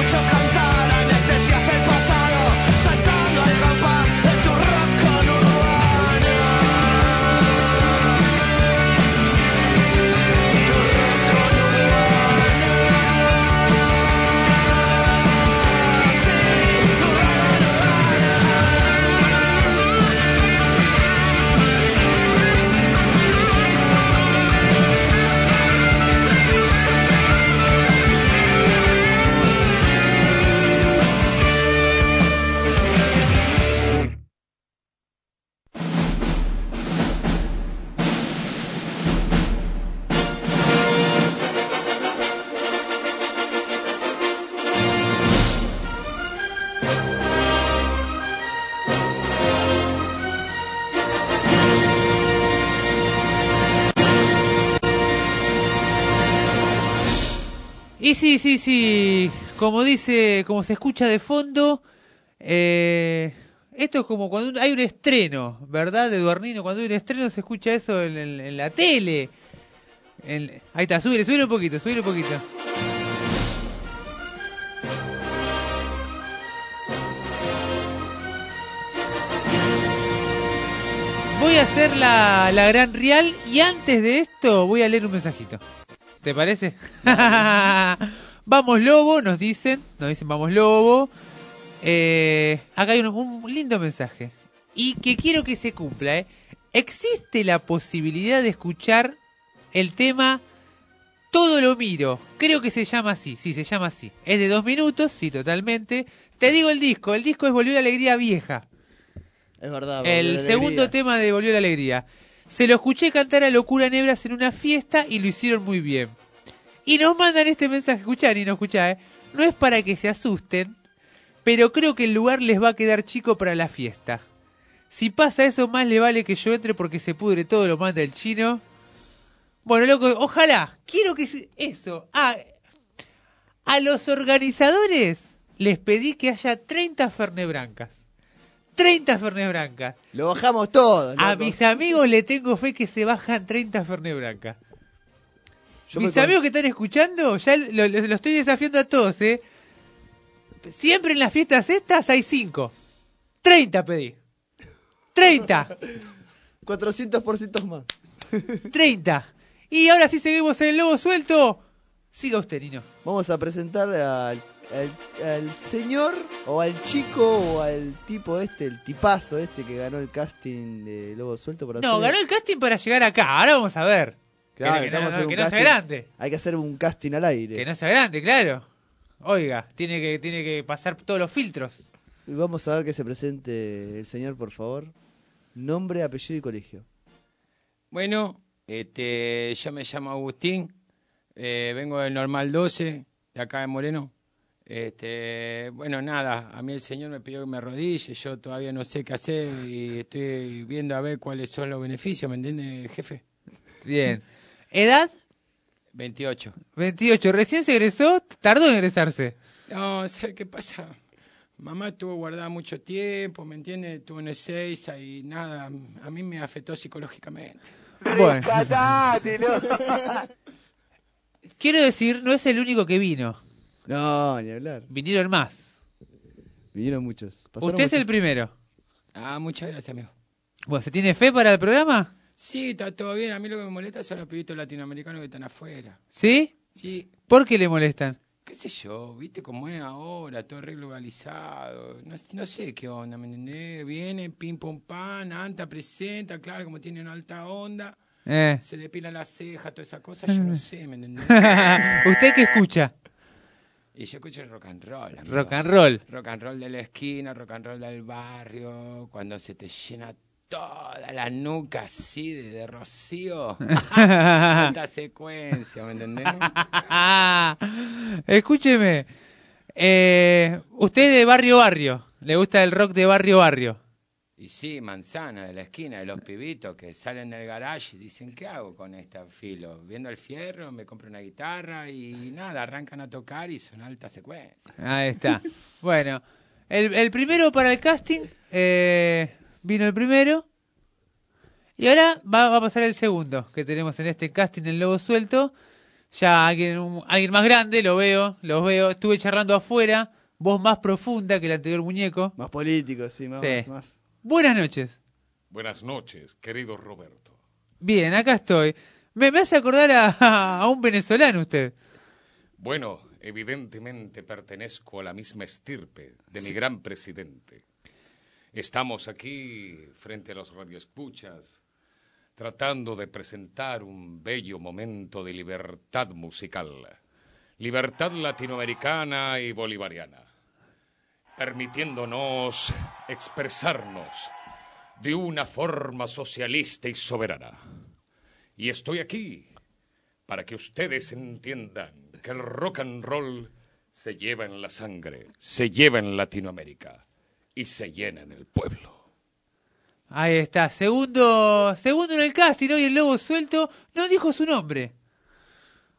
S2: Y sí, sí, sí, como dice, como se escucha de fondo, eh, esto es como cuando hay un estreno, ¿verdad? De Eduardino, cuando hay un estreno se escucha eso en, en, en la tele. En, ahí está, subile, subile un poquito, subile un poquito. Voy a hacer la, la gran real y antes de esto voy a leer un mensajito. ¿Te parece? Vamos Lobo, nos dicen, nos dicen vamos Lobo. Eh, acá hay un, un lindo mensaje y que quiero que se cumpla. ¿eh? ¿Existe la posibilidad de escuchar el tema Todo lo miro? Creo que se llama así, sí, se llama así. Es de dos minutos, sí, totalmente. Te digo el disco, el disco es Volvió la Alegría Vieja.
S7: Es verdad.
S2: El segundo tema de Volvió la Alegría. Se lo escuché cantar a Locura Nebras en una fiesta y lo hicieron muy bien. Y nos mandan este mensaje, escuchá, ni no escuchá, ¿eh? No es para que se asusten, pero creo que el lugar les va a quedar chico para la fiesta. Si pasa eso, más le vale que yo entre porque se pudre todo, lo manda el chino. Bueno, loco, ojalá, quiero que se... eso. Ah, a los organizadores les pedí que haya treinta Fernet Brancas. treinta Fernet Brancas.
S7: Lo bajamos todo.
S2: A mis amigos le tengo fe que se bajan treinta Fernet Brancas.
S7: Yo
S2: mis
S7: con...
S2: amigos que están escuchando, ya lo, lo, lo estoy desafiando a todos, ¿eh? Siempre en las fiestas estas hay cinco. treinta pedí. treinta.
S7: cuatrocientos por ciento más.
S2: treinta. Y ahora sí seguimos en el Lobo Suelto. Siga usted, Nino.
S7: Vamos a presentar al, al, al señor, o al chico, o al tipo este, el tipazo este que ganó el casting de Lobo Suelto. Para
S2: no,
S7: hacer...
S2: ganó el casting para llegar acá. Ahora vamos a ver.
S7: Claro,
S2: que que, no, no, que
S7: no
S2: no sea grande.
S7: Hay que hacer un casting al aire.
S2: Que no sea grande, claro. Oiga, tiene que, tiene que pasar todos los filtros.
S7: Y vamos a ver que se presente el señor, por favor. Nombre, apellido y colegio.
S8: Bueno, este, yo me llamo Agustín. Eh, vengo del Normal doce, de acá de Moreno. Este, bueno, nada, a mí el señor me pidió que me arrodille, yo todavía no sé qué hacer y estoy viendo a ver cuáles son los beneficios, ¿me entiende, jefe?
S2: Bien. ¿Edad?
S8: veintiocho.
S2: veintiocho. ¿Recién se egresó? ¿Tardó en egresarse?
S8: No, ¿sabes qué pasa? Mamá estuvo guardada mucho tiempo, ¿me entiende? Estuvo en Ezeiza y nada, a mí me afectó psicológicamente.
S2: Bueno.
S6: Catate, no.
S2: Quiero decir, no es el único que vino.
S7: No, ni hablar.
S2: Vinieron más.
S7: Vinieron muchos. Pasaron
S2: Usted es
S7: muchos.
S2: el primero.
S8: Ah, muchas gracias, amigo.
S2: Bueno, ¿se tiene fe para el programa?
S8: Sí, está todo bien. A mí lo que me molesta son los pibitos latinoamericanos que están afuera.
S2: ¿Sí?
S8: Sí.
S2: ¿Por qué le molestan?
S8: ¿Qué sé yo? ¿Viste cómo es ahora? Todo reglobalizado. No, no sé qué onda, ¿me entendés? Viene, pim, pum, pan, anta, presenta, claro, como tiene una alta onda.
S2: Eh.
S8: Se depila la ceja, toda esa cosa, yo no sé, ¿me entendés?
S2: ¿Usted qué escucha?
S8: Y yo escucho rock and roll. Amigo.
S2: Rock and roll.
S8: Rock and roll de la esquina, rock and roll del barrio, cuando se te llena toda la nuca así de, de rocío. Esta secuencia, ¿me entendés?
S2: Escúcheme, eh, usted es de barrio barrio, le gusta el rock de barrio barrio.
S8: Y sí, manzana de la esquina, de los pibitos que salen del garage y dicen, ¿qué hago con este filo? Viendo el fierro, me compro una guitarra y nada, arrancan a tocar y son alta secuencia.
S2: Ahí está. Bueno, el, el primero para el casting, eh, vino el primero. Y ahora va, va a pasar el segundo que tenemos en este casting del Lobo Suelto. Ya alguien, un, alguien más grande, lo veo, lo veo. Estuve charlando afuera, voz más profunda que el anterior muñeco.
S7: Más político, sí, más,
S2: Sí.
S7: más, más.
S2: Buenas noches.
S9: Buenas noches, querido Roberto.
S2: Bien, acá estoy. Me, me hace acordar a, a un venezolano usted.
S9: Bueno, evidentemente pertenezco a la misma estirpe de mi gran presidente. Estamos aquí, frente a los radioescuchas, tratando de presentar un bello momento de libertad musical. Libertad latinoamericana y bolivariana. Permitiéndonos expresarnos de una forma socialista y soberana. Y estoy aquí para que ustedes entiendan que el rock and roll se lleva en la sangre, se lleva en Latinoamérica y se llena en el pueblo.
S2: Ahí está, segundo segundo en el casting, hoy el Lobo Suelto no dijo su nombre.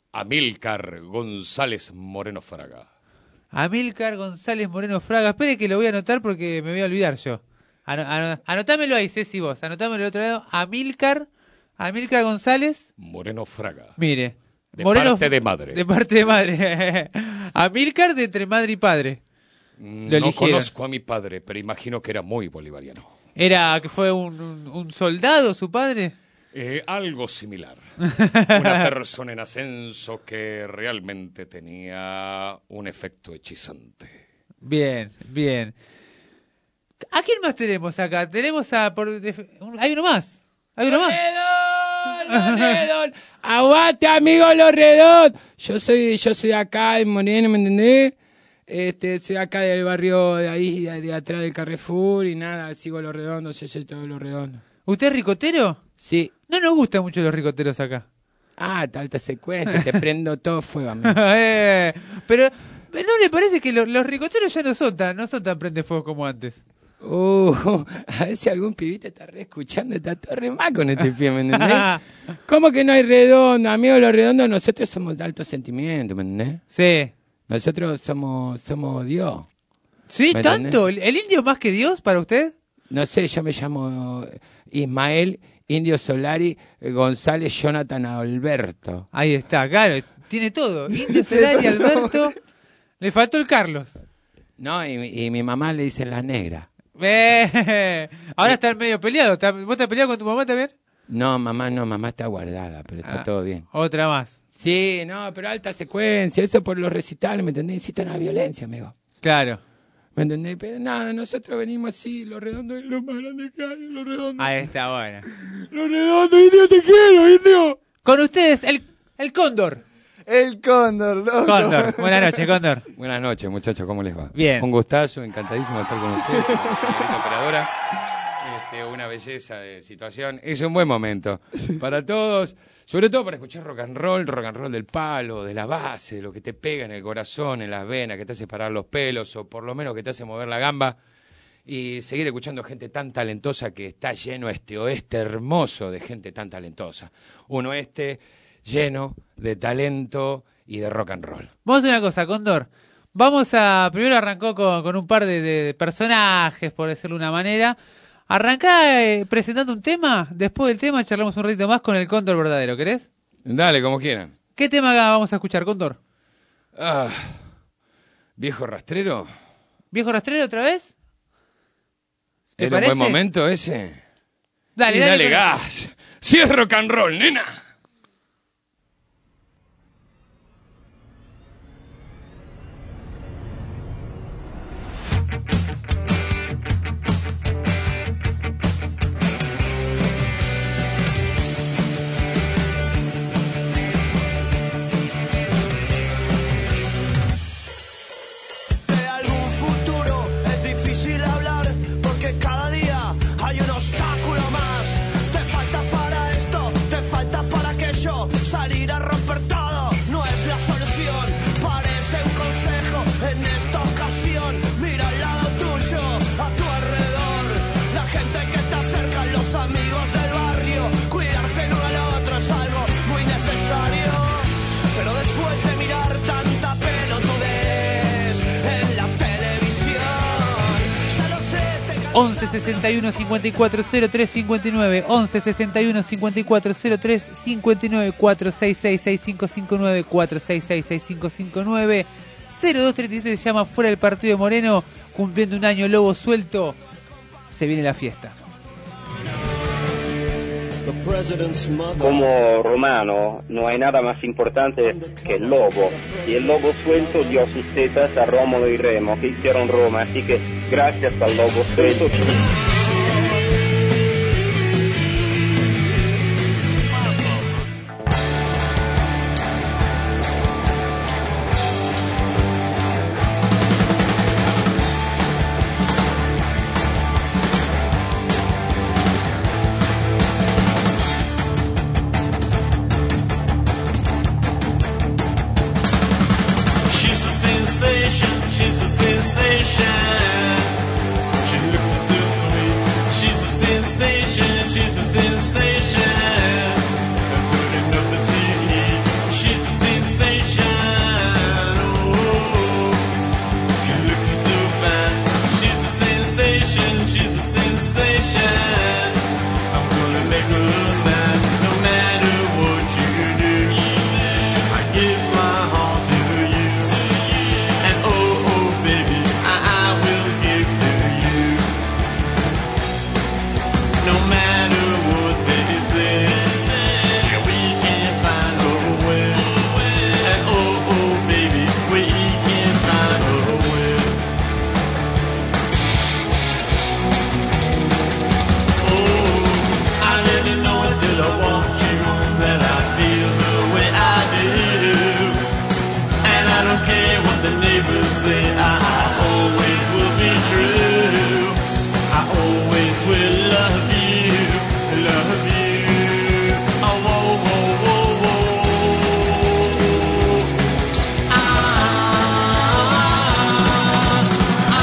S9: Amílcar González Moreno Fraga.
S2: Amílcar González Moreno Fraga. Espere que lo voy a anotar porque me voy a olvidar yo. Ano, ano, anotámelo ahí, Ceci, vos. Anotámelo del otro lado. Amílcar, Amílcar González
S9: Moreno Fraga.
S2: Mire.
S9: De
S2: Moreno,
S9: parte de madre.
S2: De parte de madre. Amílcar de entre madre y padre. Lo
S9: No
S2: eligieron.
S9: conozco a mi padre, pero imagino que era muy bolivariano.
S2: ¿Era que fue un, un, un soldado su padre?
S9: Eh, algo similar. Una persona en ascenso que realmente tenía un efecto hechizante.
S2: Bien, bien. ¿A quién más tenemos acá? Tenemos a... Por, hay uno más. Hay uno más.
S8: Los Redón. Aguante, amigo, Los Redón. Yo soy, yo soy de acá, de Moreno, ¿me entendés? Este, soy acá del barrio de ahí, de, de atrás del Carrefour, y nada, sigo Los Redondos, yo soy todo Los Redondos.
S2: ¿Usted es ricotero?
S8: Sí.
S2: No nos gustan mucho los ricoteros acá.
S8: Ah, alta secuencia, te prendo todo fuego, amigo.
S2: eh, pero, ¿no le parece que lo, los ricoteros ya no son tan, no son tan prendefuegos como antes?
S8: Uh, a ver si algún pibita está re escuchando, está todo re mal con este pie, ¿me entendés? ¿Cómo que no hay redondo? Amigos, Los Redondos, nosotros somos de alto sentimiento, ¿me entendés?
S2: Sí.
S8: Nosotros somos, somos Dios.
S2: ¿Sí? ¿Tanto? ¿El, ¿El indio más que Dios para usted?
S8: No sé, yo me llamo Ismael Indio Solari González Jonathan Alberto.
S2: Ahí está, claro, tiene todo. Indio Solari Alberto, le faltó el Carlos.
S8: No, y, y mi mamá le dicen la negra.
S2: Eh, ahora está medio peleado. ¿Está, ¿Vos estás peleado con tu mamá también?
S8: No, mamá no, mamá está guardada, pero está
S2: ah,
S8: todo bien.
S2: Otra más.
S8: Sí, no, pero alta secuencia, eso por los recitales, ¿me entendés? Incitan a la violencia, amigo.
S2: Claro.
S8: ¿Me entendés? Pero nada, nosotros venimos así, Los Redondos es lo más grande que hay, Los Redondos.
S2: Ahí está, bueno.
S8: Los Redondos, indio, te quiero, indio.
S2: Con ustedes, el, el Cóndor.
S7: El Cóndor, loco.
S2: Cóndor, buenas noches, Cóndor.
S9: Buenas noches, muchachos, ¿cómo les va?
S2: Bien.
S9: Un gustazo, encantadísimo de estar con ustedes, señorita operadora. Este, una belleza de situación. Es un buen momento para todos, sobre todo para escuchar rock and roll, rock and roll del palo, de la base, lo que te pega en el corazón, en las venas, que te hace parar los pelos, o por lo menos que te hace mover la gamba, y seguir escuchando gente tan talentosa que está lleno este oeste hermoso de gente tan talentosa. Un oeste lleno de talento y de rock and roll.
S2: Vamos a hacer una cosa, Cóndor. Vamos a... Primero arrancó con, con un par de, de personajes, por decirlo de una manera. Arrancá eh, presentando un tema. Después del tema charlamos un ratito más con el Cóndor verdadero, ¿querés?
S9: Dale, como quieran.
S2: ¿Qué tema vamos a escuchar, Cóndor?
S9: Ah, ¿viejo rastrero?
S2: ¿Viejo rastrero otra vez? ¿Te
S9: ¿Era
S2: parece?
S9: un buen momento ese?
S2: Dale,
S9: y
S2: dale.
S9: dale
S2: con...
S9: gas. Si es rock and roll, nena.
S25: Salir a romper todo no es la solución. Parece un consejo en esta ocasión. Mira al lado tuyo, a tu alrededor. La gente que está cerca, los amigos del barrio. Cuidarse el uno al otro es algo muy necesario. Pero después de mirar tanta pelotudez en la televisión, ya lo sé, te
S2: once sesenta y uno cincuenta y cuatro cero tres cincuenta y nueve once sesenta y uno cincuenta y cuatro cero tres cincuenta y nueve cuatro seis seis seis cinco cinco nueve cuatro seis seis seis cinco cinco nueve cero dos treinta y siete se llama Fuera del Partido de Moreno, cumpliendo un año Lobo Suelto. Se viene la fiesta.
S10: Como romano no hay nada más importante que el lobo, y el lobo suelto dio sus tetas a Rómulo y Remo, que hicieron Roma, así que gracias al lobo suelto.
S11: She's a the neighbors say. I, I always will be true. I always will love you, love you. Oh, whoa, whoa, whoa, whoa. Ah, ah,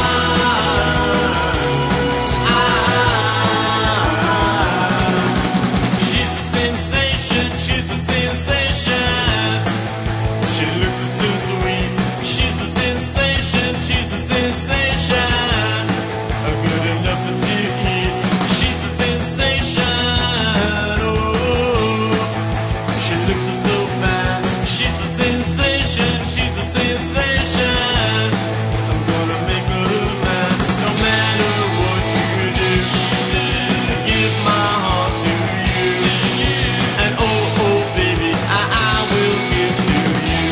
S11: ah. She's a sensation, she's a sensation. She looks so sweet. She's a sensation, she's a sensation. Good enough to eat. She's a sensation. Oh, she looks so fine. She's a sensation, she's a sensation. I'm gonna make her mine. No matter what you do, I give my heart to you. And oh, oh, baby, I, I will give to you.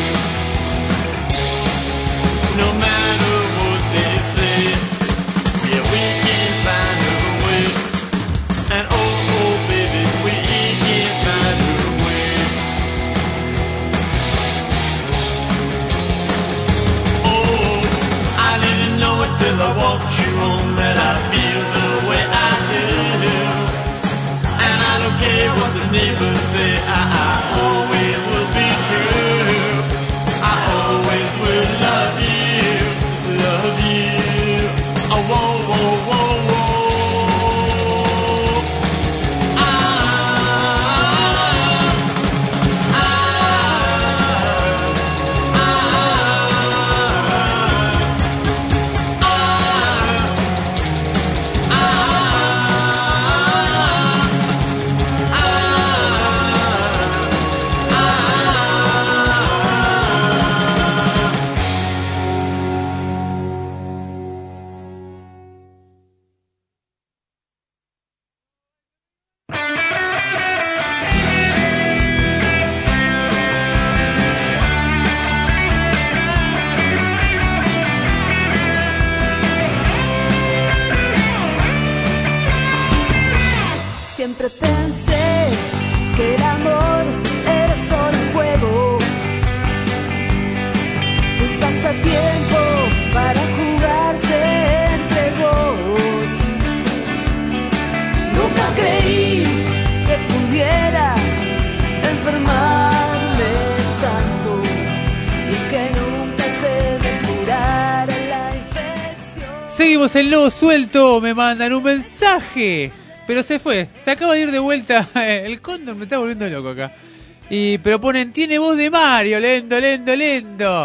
S11: No matter what they say, yeah, we can find a way. And oh, oh, baby, we can find a way. Oh, I didn't know it till I walked you home that I feel the way I do. And I don't care what the neighbors say, I, I always will be true. I always will love you, love you. Oh, whoa, whoa, whoa, whoa. Ah, ah,
S21: Siempre pensé que el amor era solo un juego, un pasatiempo para jugarse entre dos. Nunca creí que pudiera enfermarme tanto y que nunca se me curara la infección.
S2: Seguimos el lobo suelto, me mandan un mensaje. Pero se fue, se acaba de ir de vuelta. El cóndor me está volviendo loco acá. Y pero ponen, tiene voz de Mario, lento, lento, lento.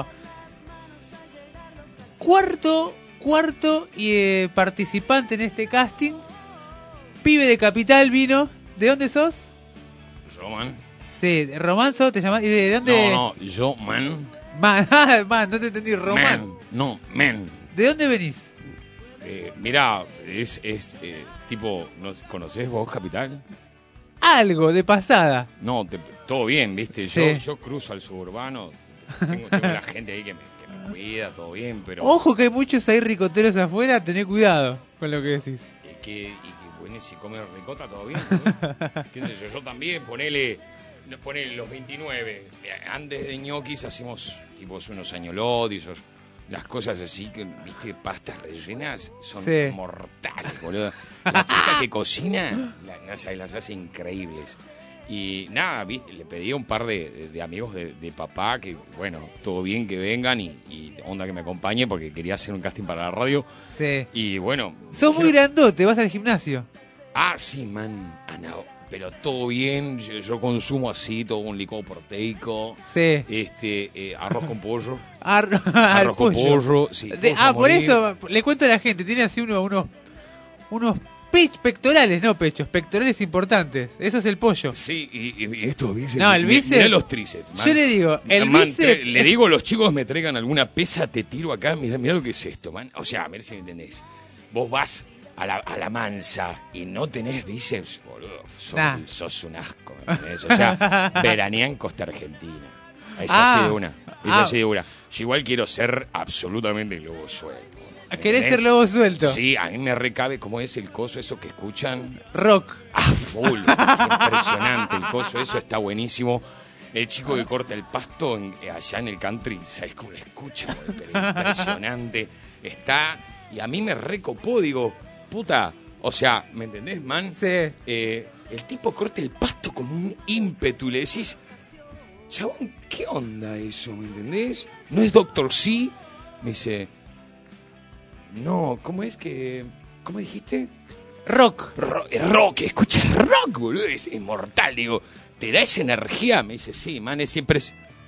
S2: Cuarto, cuarto y eh, participante en este casting. Pibe de Capital vino. ¿De dónde sos?
S9: Roman.
S2: Sí, Romanzo, ¿te llamas? ¿Y de dónde?
S9: No, no, yo, man.
S2: Man, man, no te entendí, Román.
S9: Man, no, man.
S2: ¿De dónde venís?
S9: Eh, mirá, es, es eh, tipo, ¿no, ¿conocés vos Capital?
S2: Algo, de pasada.
S9: No, te, todo bien, ¿viste? Yo,
S2: Sí.
S9: yo cruzo al suburbano, tengo, tengo la gente ahí que me, que me cuida, todo bien, pero...
S2: Ojo que hay muchos ahí ricoteros afuera, tené cuidado con lo que decís.
S9: Y que, y que bueno, si come ricota, todo bien, ¿no? ¿Qué sé yo? Yo también, ponele, ponele los veintinueve. Antes de ñoquis hacemos tipo unos añolotis, o las cosas así, que, viste, pastas rellenas, son
S2: Sí.
S9: mortales, boludo. La chica que cocina, la, no sabes, las hace increíbles. Y nada, viste, le pedí a un par de, de, de amigos de, de papá que, bueno, todo bien que vengan y, y onda que me acompañe porque quería hacer un casting para la radio.
S2: Sí.
S9: Y bueno...
S2: Sos muy grandote, vas al gimnasio.
S9: Ah, sí, man, ah, no, pero todo bien, yo, yo consumo así, todo un licor proteico.
S2: Sí.
S9: Este, eh, arroz con pollo.
S2: Ar- al
S9: arroz con
S2: pollo.
S9: pollo, sí.
S2: De-
S9: pollo
S2: ah,
S9: a
S2: por
S9: morir.
S2: eso le cuento a la gente, tiene así uno, unos unos pe- pectorales, no pechos, pectorales importantes. Eso es el pollo.
S9: Sí, y, y estos bíceps.
S2: No, el
S9: mi-
S2: bíceps-
S9: mirá los tríceps, man.
S2: Yo le digo, el
S9: Man,
S2: bíceps-
S9: tre- Le digo a los chicos me traigan alguna pesa, te tiro acá, mirá, mirá lo que es esto, man. O sea, a ver si me entendés. Vos vas a la, a la mansa y no tenés bíceps, boludo. Sos,
S2: Nah.
S9: sos un asco, ¿me entendés? O sea, veranean Costa Argentina. Es
S2: Ah.
S9: así de una. Es
S2: Ah.
S9: así de una. Yo igual quiero ser absolutamente lobo suelto. ¿me
S2: ¿Querés
S9: entendés?
S2: ser lobo suelto?
S9: Sí, a mí me recabe cómo es el coso, eso que escuchan.
S2: Rock.
S9: A full. Es impresionante el coso, eso está buenísimo. El chico que corta el pasto en- allá en el country, ¿sabes cómo lo escucha? Pero impresionante. Está, y a mí me recopó, digo, puta, o sea, ¿me entendés, man?
S2: Sí.
S9: Eh, el tipo corta el pasto con un ímpetu y le decís, chabón, ¿qué onda eso? ¿Me entendés? ¿No es Doctor C? Me dice, no, ¿cómo es que, cómo dijiste?
S2: Rock.
S9: Ro- rock, escucha rock, boludo, es inmortal, digo, ¿te da esa energía? Me dice, sí, man, es siempre...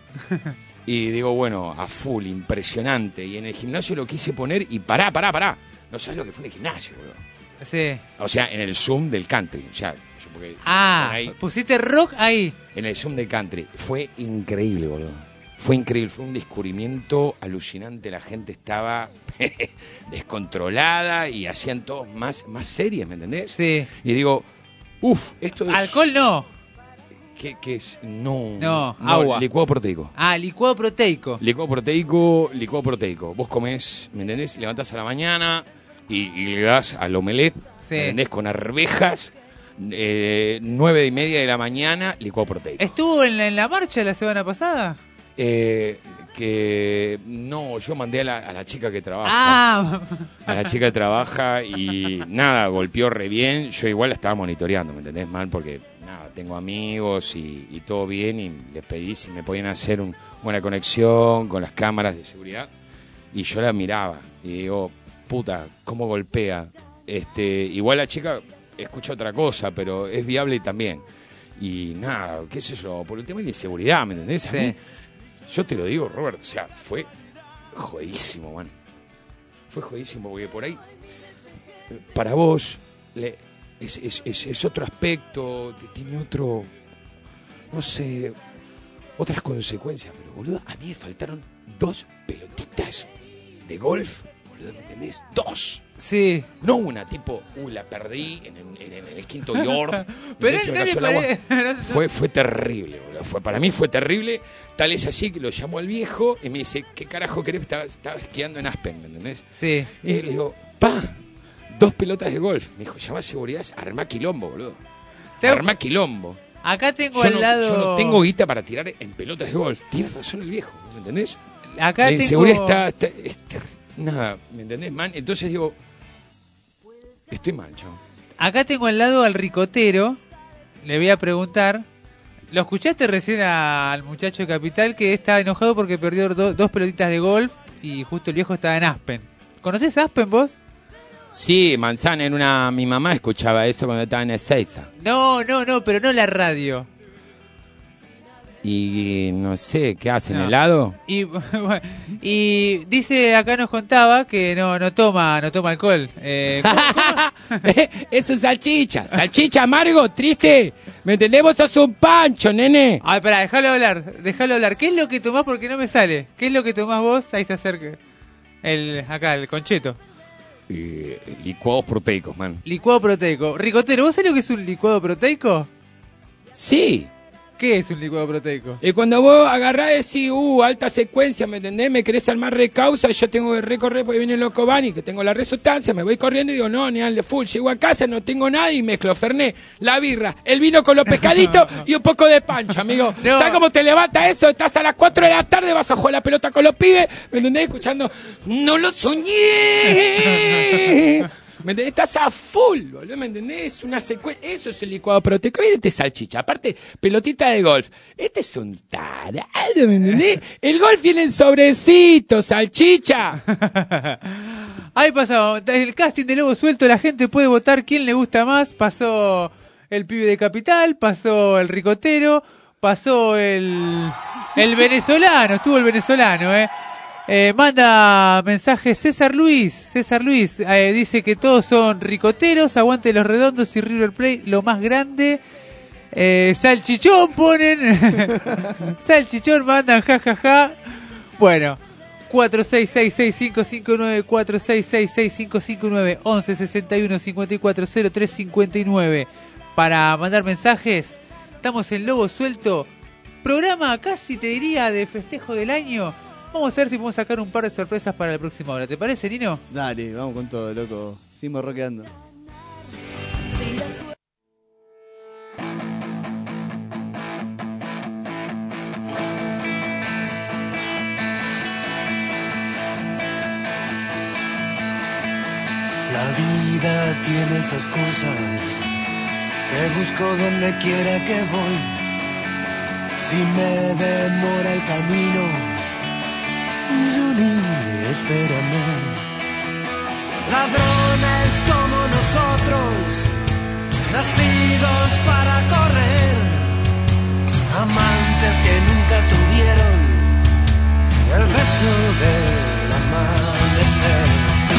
S9: Y digo, bueno, a full, impresionante. Y en el gimnasio lo quise poner y pará, pará, pará. No sabes lo que fue en el gimnasio, boludo.
S2: Sí.
S9: O sea, en el Zoom del country. O sea, yo porque
S2: Ah,
S9: ahí,
S2: pusiste rock ahí.
S9: en el Zoom del country. Fue increíble, boludo. Fue increíble, fue un descubrimiento alucinante. La gente estaba descontrolada y hacían todos más, más series, ¿me entendés?
S2: Sí.
S9: Y digo, uff, esto es...
S2: Alcohol no.
S9: ¿Qué, qué es? No,
S2: No, agua.
S9: Licuado proteico.
S2: Ah, licuado proteico.
S9: Licuado proteico, licuado proteico. Vos comés, ¿me entendés? Levantás a la mañana y, y le das al omelette,
S2: Sí.
S9: ¿me entendés? Con arvejas, eh, nueve y media de la mañana, licuado proteico.
S2: ¿Estuvo en la, en la marcha la semana pasada?
S9: Eh, que no, yo mandé a la, a la chica que trabaja.
S2: Ah,
S9: A la chica que trabaja y nada, golpeó re bien. Yo igual la estaba monitoreando, ¿me entendés? Mal porque nada, tengo amigos y, y todo bien y les pedí si me podían hacer una buena conexión con las cámaras de seguridad y yo la miraba y digo, puta, ¿cómo golpea? Este, igual la chica escucha otra cosa, pero es viable también. Y nada, qué sé yo, por el tema de la inseguridad, ¿me entendés? A
S2: Sí.
S9: mí, yo te lo digo, Robert, o sea, fue jodidísimo, man. Fue jodidísimo porque por ahí, para vos, le, es, es, es, es otro aspecto, t- tiene otro, no sé, otras consecuencias. Pero, boludo, a mí me faltaron dos pelotitas de golf, boludo, ¿me entendés? Dos.
S2: Sí.
S9: No una, tipo, uy, la perdí en, en, en el quinto yard.
S2: Pero
S9: y se me
S2: no le
S9: cayó el agua.
S2: pare-
S9: Fue, fue terrible, boludo. Fue, para mí fue terrible. Tal es así que lo llamó al viejo y me dice, ¿qué carajo querés? Estaba, estaba esquiando en Aspen, ¿me entendés?
S2: Sí.
S9: Y le digo, pa, dos pelotas de golf. Me dijo, llama a seguridad, armá quilombo, boludo.
S2: Tengo-
S9: Armá quilombo.
S2: Acá tengo
S9: Yo
S2: al
S9: no,
S2: lado.
S9: yo no tengo guita para tirar en pelotas de golf. Tiene razón el viejo, ¿me entendés?
S2: Acá
S9: La
S2: tengo.
S9: inseguridad está, está- está- nada, ¿me entendés, man? Entonces digo, estoy mal, chavo.
S2: Acá tengo al lado al ricotero. Le voy a preguntar. ¿Lo escuchaste recién a- al muchacho de Capital que está enojado porque perdió do- dos pelotitas de golf y justo el viejo estaba en Aspen? ¿Conocés Aspen vos?
S8: Sí, Manzana, en una, mi mamá escuchaba eso cuando estaba en Ezeiza.
S2: No, no, no, pero no la radio.
S8: Y no sé, ¿qué hacen?
S2: No.
S8: ¿Helado?
S2: Y, bueno, y dice, acá nos contaba que no no toma no toma alcohol. Eh,
S8: Eso es salchicha. Salchicha amargo, triste. ¿Me entendés? Vos sos un pancho, nene.
S2: Ay, pará, déjalo hablar, déjalo hablar. ¿Qué es lo que tomás? Porque no me sale. ¿Qué es lo que tomás vos? Ahí se acerca. El, acá, el concheto.
S9: Eh, licuados proteicos, man.
S2: Licuado proteico. Ricotero, ¿vos sabés lo que es un licuado proteico?
S8: Sí.
S2: ¿Qué es un licuado proteico?
S8: Y cuando vos agarrás y decís, uh, alta secuencia, ¿me entendés? Me querés armar recausa, yo tengo que recorrer porque viene el loco Bani, que tengo la resustancia, me voy corriendo y digo, no, ni al de full, llego a casa, no tengo nada y mezclo Fernet, la birra, el vino con los pescaditos y un poco de pancha, amigo.
S2: No.
S8: ¿Sabes cómo te levanta eso? Estás a las cuatro de la tarde, vas a jugar la pelota con los pibes, ¿me entendés? Escuchando, no lo soñé. ¿Me entendés? Estás a full, boludo, ¿me entendés? Una secuencia, eso es el licuado proteico. Y este es salchicha, aparte, pelotita de golf. Este es un tarado, ¿me entendés? El golf viene en sobrecitos, salchicha.
S2: Ahí pasó, el casting de Lobo Suelto, la gente puede votar quién le gusta más. Pasó el pibe de Capital, pasó el ricotero, pasó el, el venezolano, estuvo el venezolano, eh. Eh, manda mensaje César Luis. César Luis eh, dice que todos son ricoteros. Aguante los redondos y River Plate, lo más grande. Eh, salchichón ponen. Salchichón mandan, jajaja. Ja, ja. Bueno, cuatro seis seis seis cinco cinco nueve, cuatro seis seis seis cinco cinco nueve, once sesenta y uno cincuenta y cuatro cero tres cincuenta y nueve para mandar mensajes. Estamos en Lobo Suelto. Programa casi te diría de festejo del año. Vamos a ver si podemos sacar un par de sorpresas para la próxima hora. ¿Te parece, Nino?
S7: Dale, vamos con todo, loco. Seguimos rockeando.
S25: La vida tiene esas cosas que busco donde quiera que voy. Si me demora el camino, Johnny, espérame. Ladrones como nosotros, nacidos para correr, amantes que nunca tuvieron el beso del amanecer.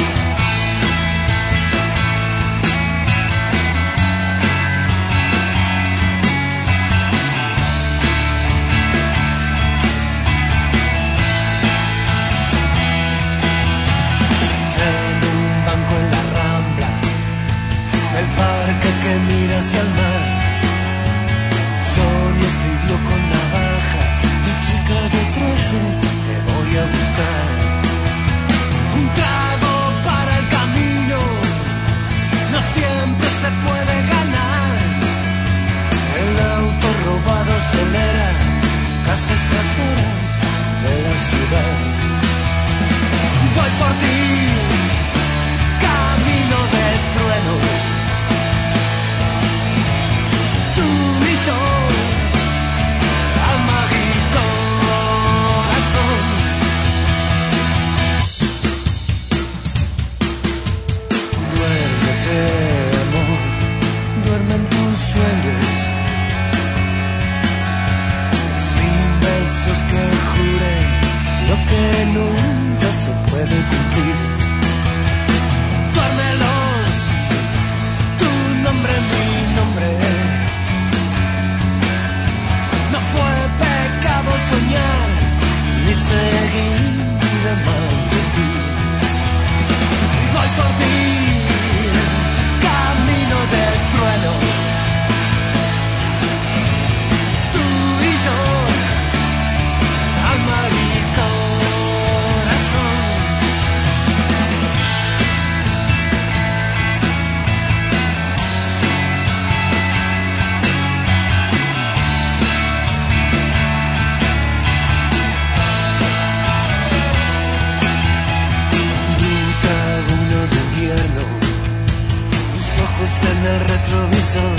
S25: El parque que mira hacia el mar, Johnny escribió con navaja: mi chica de trece, te voy a buscar. Un trago para el camino, no siempre se puede ganar. El auto robado acelera, casas traseras de la ciudad. Voy por ti, camino de trueno. Tú y yo, alma y corazón. Duérmete, amor, duerme en tus sueños, sin besos que juren lo que nunca se puede cumplir. Duérmelos, tu nombre, mi nombre. No fue pecado soñar, ni seguir, ni de maldecir. Voy por ti, camino de trueno. Tú y yo, alma y corazón. En el retrovisor,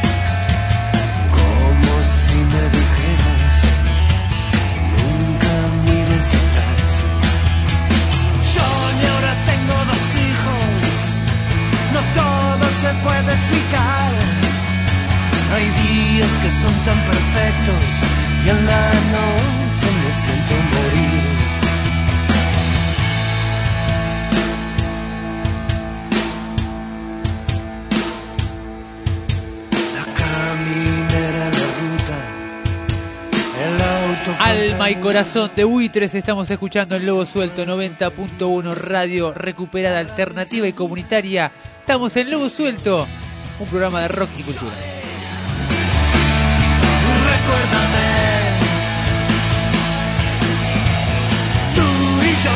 S25: como si me dijeras: nunca mires atrás. Yo ni ahora tengo dos hijos, no todo se puede explicar. Hay días que son tan perfectos y en la noche me siento morir.
S2: Alma y corazón de Buitres estamos escuchando en Lobo Suelto noventa punto uno, radio recuperada, alternativa y comunitaria. Estamos en Lobo Suelto, un programa de rock y cultura.
S25: Recuérdame, tú y yo,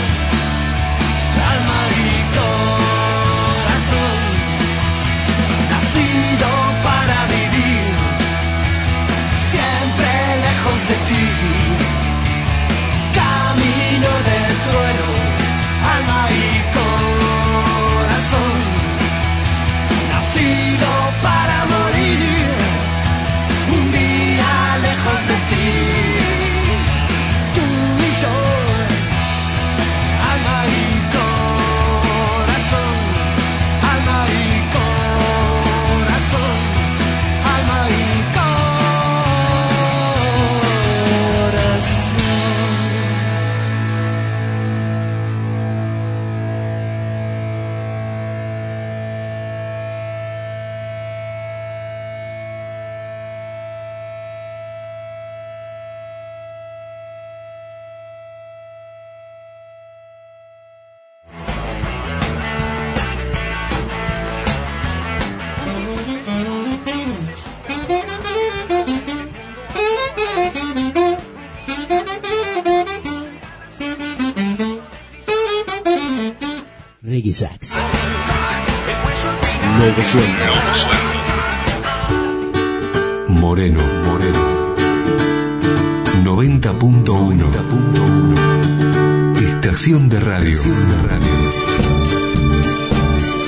S25: alma y corazón, nacido para vivir, siempre lejos de ti. Camino del trueno, alma y corazón, nacido para morir, un día lejos de ti. Tú y yo, alma y corazón, alma y corazón, alma y
S5: Reggae Sax. Lobo Suelto.
S1: Moreno, Moreno. noventa punto uno. Estación de radio. Estación de radio.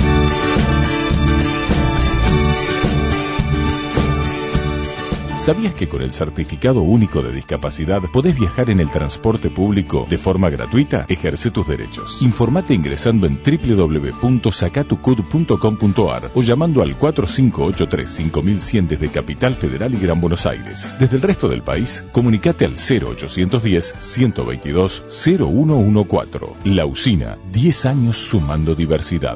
S12: ¿Sabías que con el Certificado Único de Discapacidad podés viajar en el transporte público de forma gratuita? Ejerce tus derechos. Informate ingresando en doble u doble u doble u punto sacatucud punto com punto ar o llamando al cuatro cinco ocho tres cinco mil cien desde Capital Federal y Gran Buenos Aires. Desde el resto del país, comunicate al cero ochocientos diez, ciento veintidós, cero uno catorce. La Usina, diez años sumando diversidad.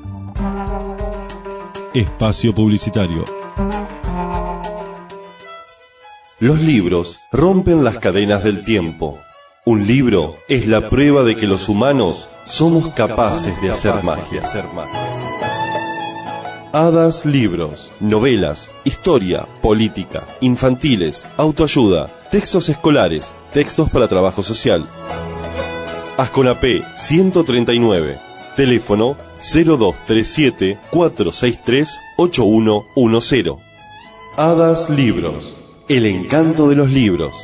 S13: Espacio publicitario.
S17: Los libros rompen las cadenas del tiempo. Un libro es la prueba de que los humanos somos capaces de hacer magia. Hadas Libros, novelas, historia, política, infantiles, autoayuda, textos escolares, textos para trabajo social. Asconapé ciento treinta y nueve, teléfono cero dos tres siete, cuatro seis tres, ocho uno uno cero. Hadas Libros, el encanto de los libros.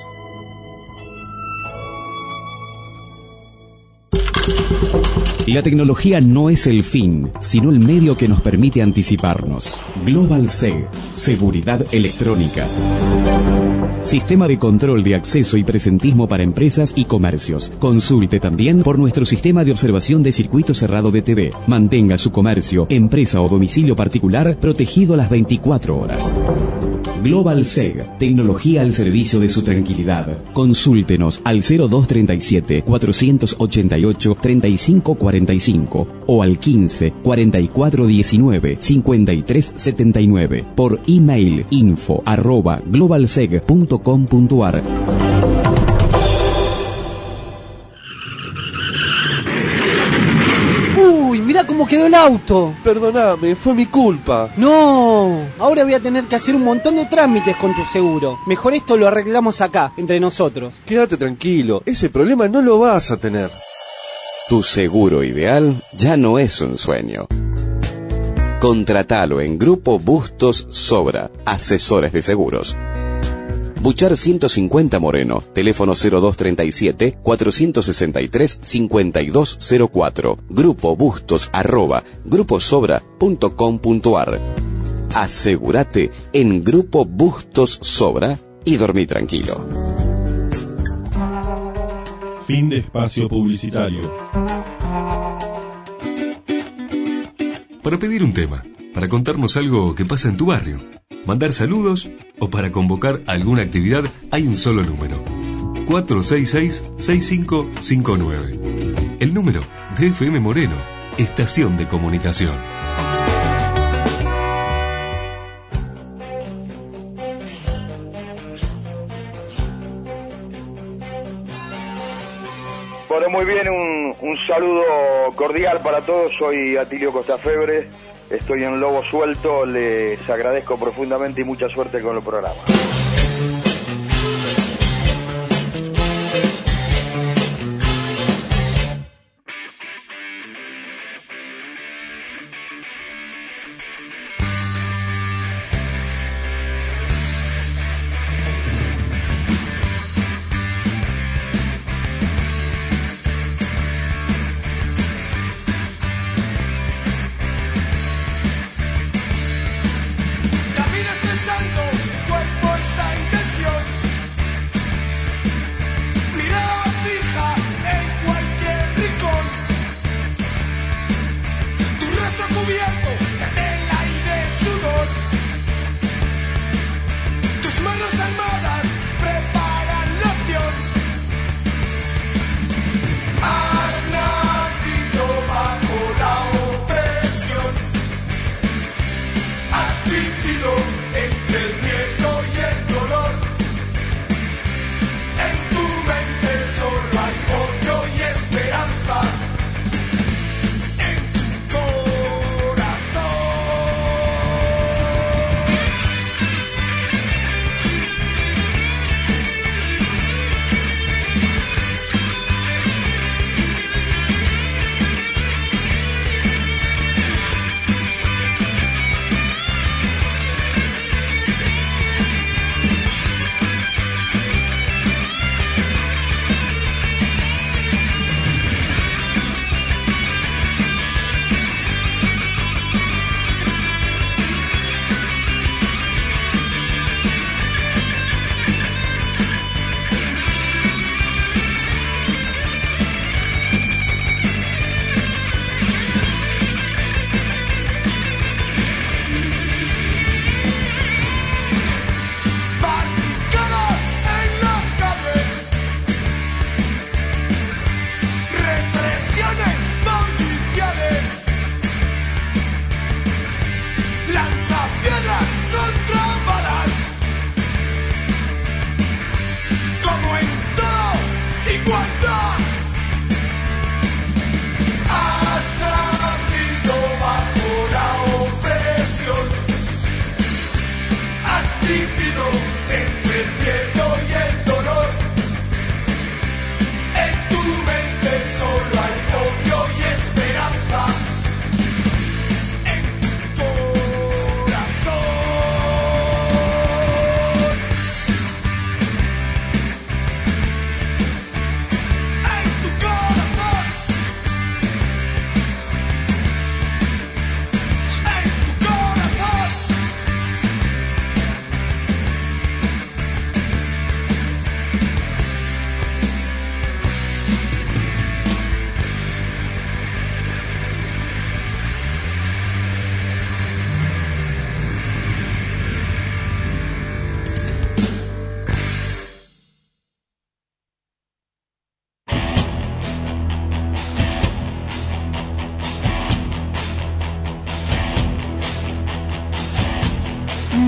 S14: La tecnología no es el fin, sino el medio que nos permite anticiparnos. Global S E G, Seguridad Electrónica. Sistema de control de acceso y presentismo para empresas y comercios. Consulte también por nuestro sistema de observación de circuito cerrado de T V. Mantenga su comercio, empresa o domicilio particular protegido las veinticuatro horas. Global S E G, tecnología al servicio de su tranquilidad. Consúltenos al cero dos treinta y siete, cuatrocientos ochenta y ocho, treinta y cinco cuarenta y cinco o al quince, cuarenta y cuatro diecinueve, cincuenta y tres setenta y nueve por email info arroba globalseg punto com punto ar.
S15: Uy, mirá cómo quedó el auto.
S17: Perdóname, fue mi culpa.
S15: No, ahora voy a tener que hacer un montón de trámites con tu seguro. Mejor esto lo arreglamos acá, entre nosotros.
S17: Quédate tranquilo, ese problema no lo vas a tener.
S16: Tu seguro ideal ya no es un sueño. Contratalo en Grupo Bustos Sobra, asesores de seguros. Buchar ciento cincuenta Moreno, teléfono cero dos treinta y siete, cuatrocientos sesenta y tres, cincuenta y dos cero cuatro, Grupo Bustos arroba gruposobra punto com punto ar. Asegúrate en Grupo Bustos Sobra y dormí tranquilo.
S13: Fin de espacio publicitario.
S1: Para pedir un tema, para contarnos algo que pasa en tu barrio, mandar saludos o para convocar alguna actividad, hay un solo número: cuatro seis seis, seis cinco cinco nueve. El número de F M Moreno, estación de comunicación.
S26: Bueno, muy bien, un, un saludo cordial para todos. Soy Atilio Costafebre, estoy en Lobo Suelto, les agradezco profundamente y mucha suerte con el programa.
S25: Camino estresando, mi cuerpo está en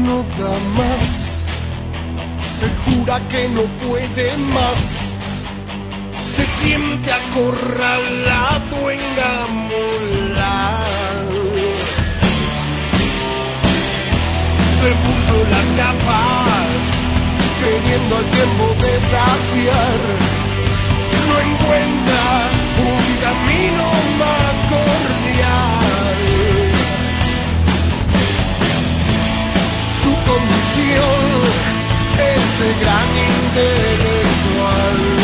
S3: no da más, él jura que no puede más, se siente acorralado en la mola. Se puso las gafas, queriendo al tiempo desafiar, no encuentra un camino más cordial. Su condición es de gran intelectual.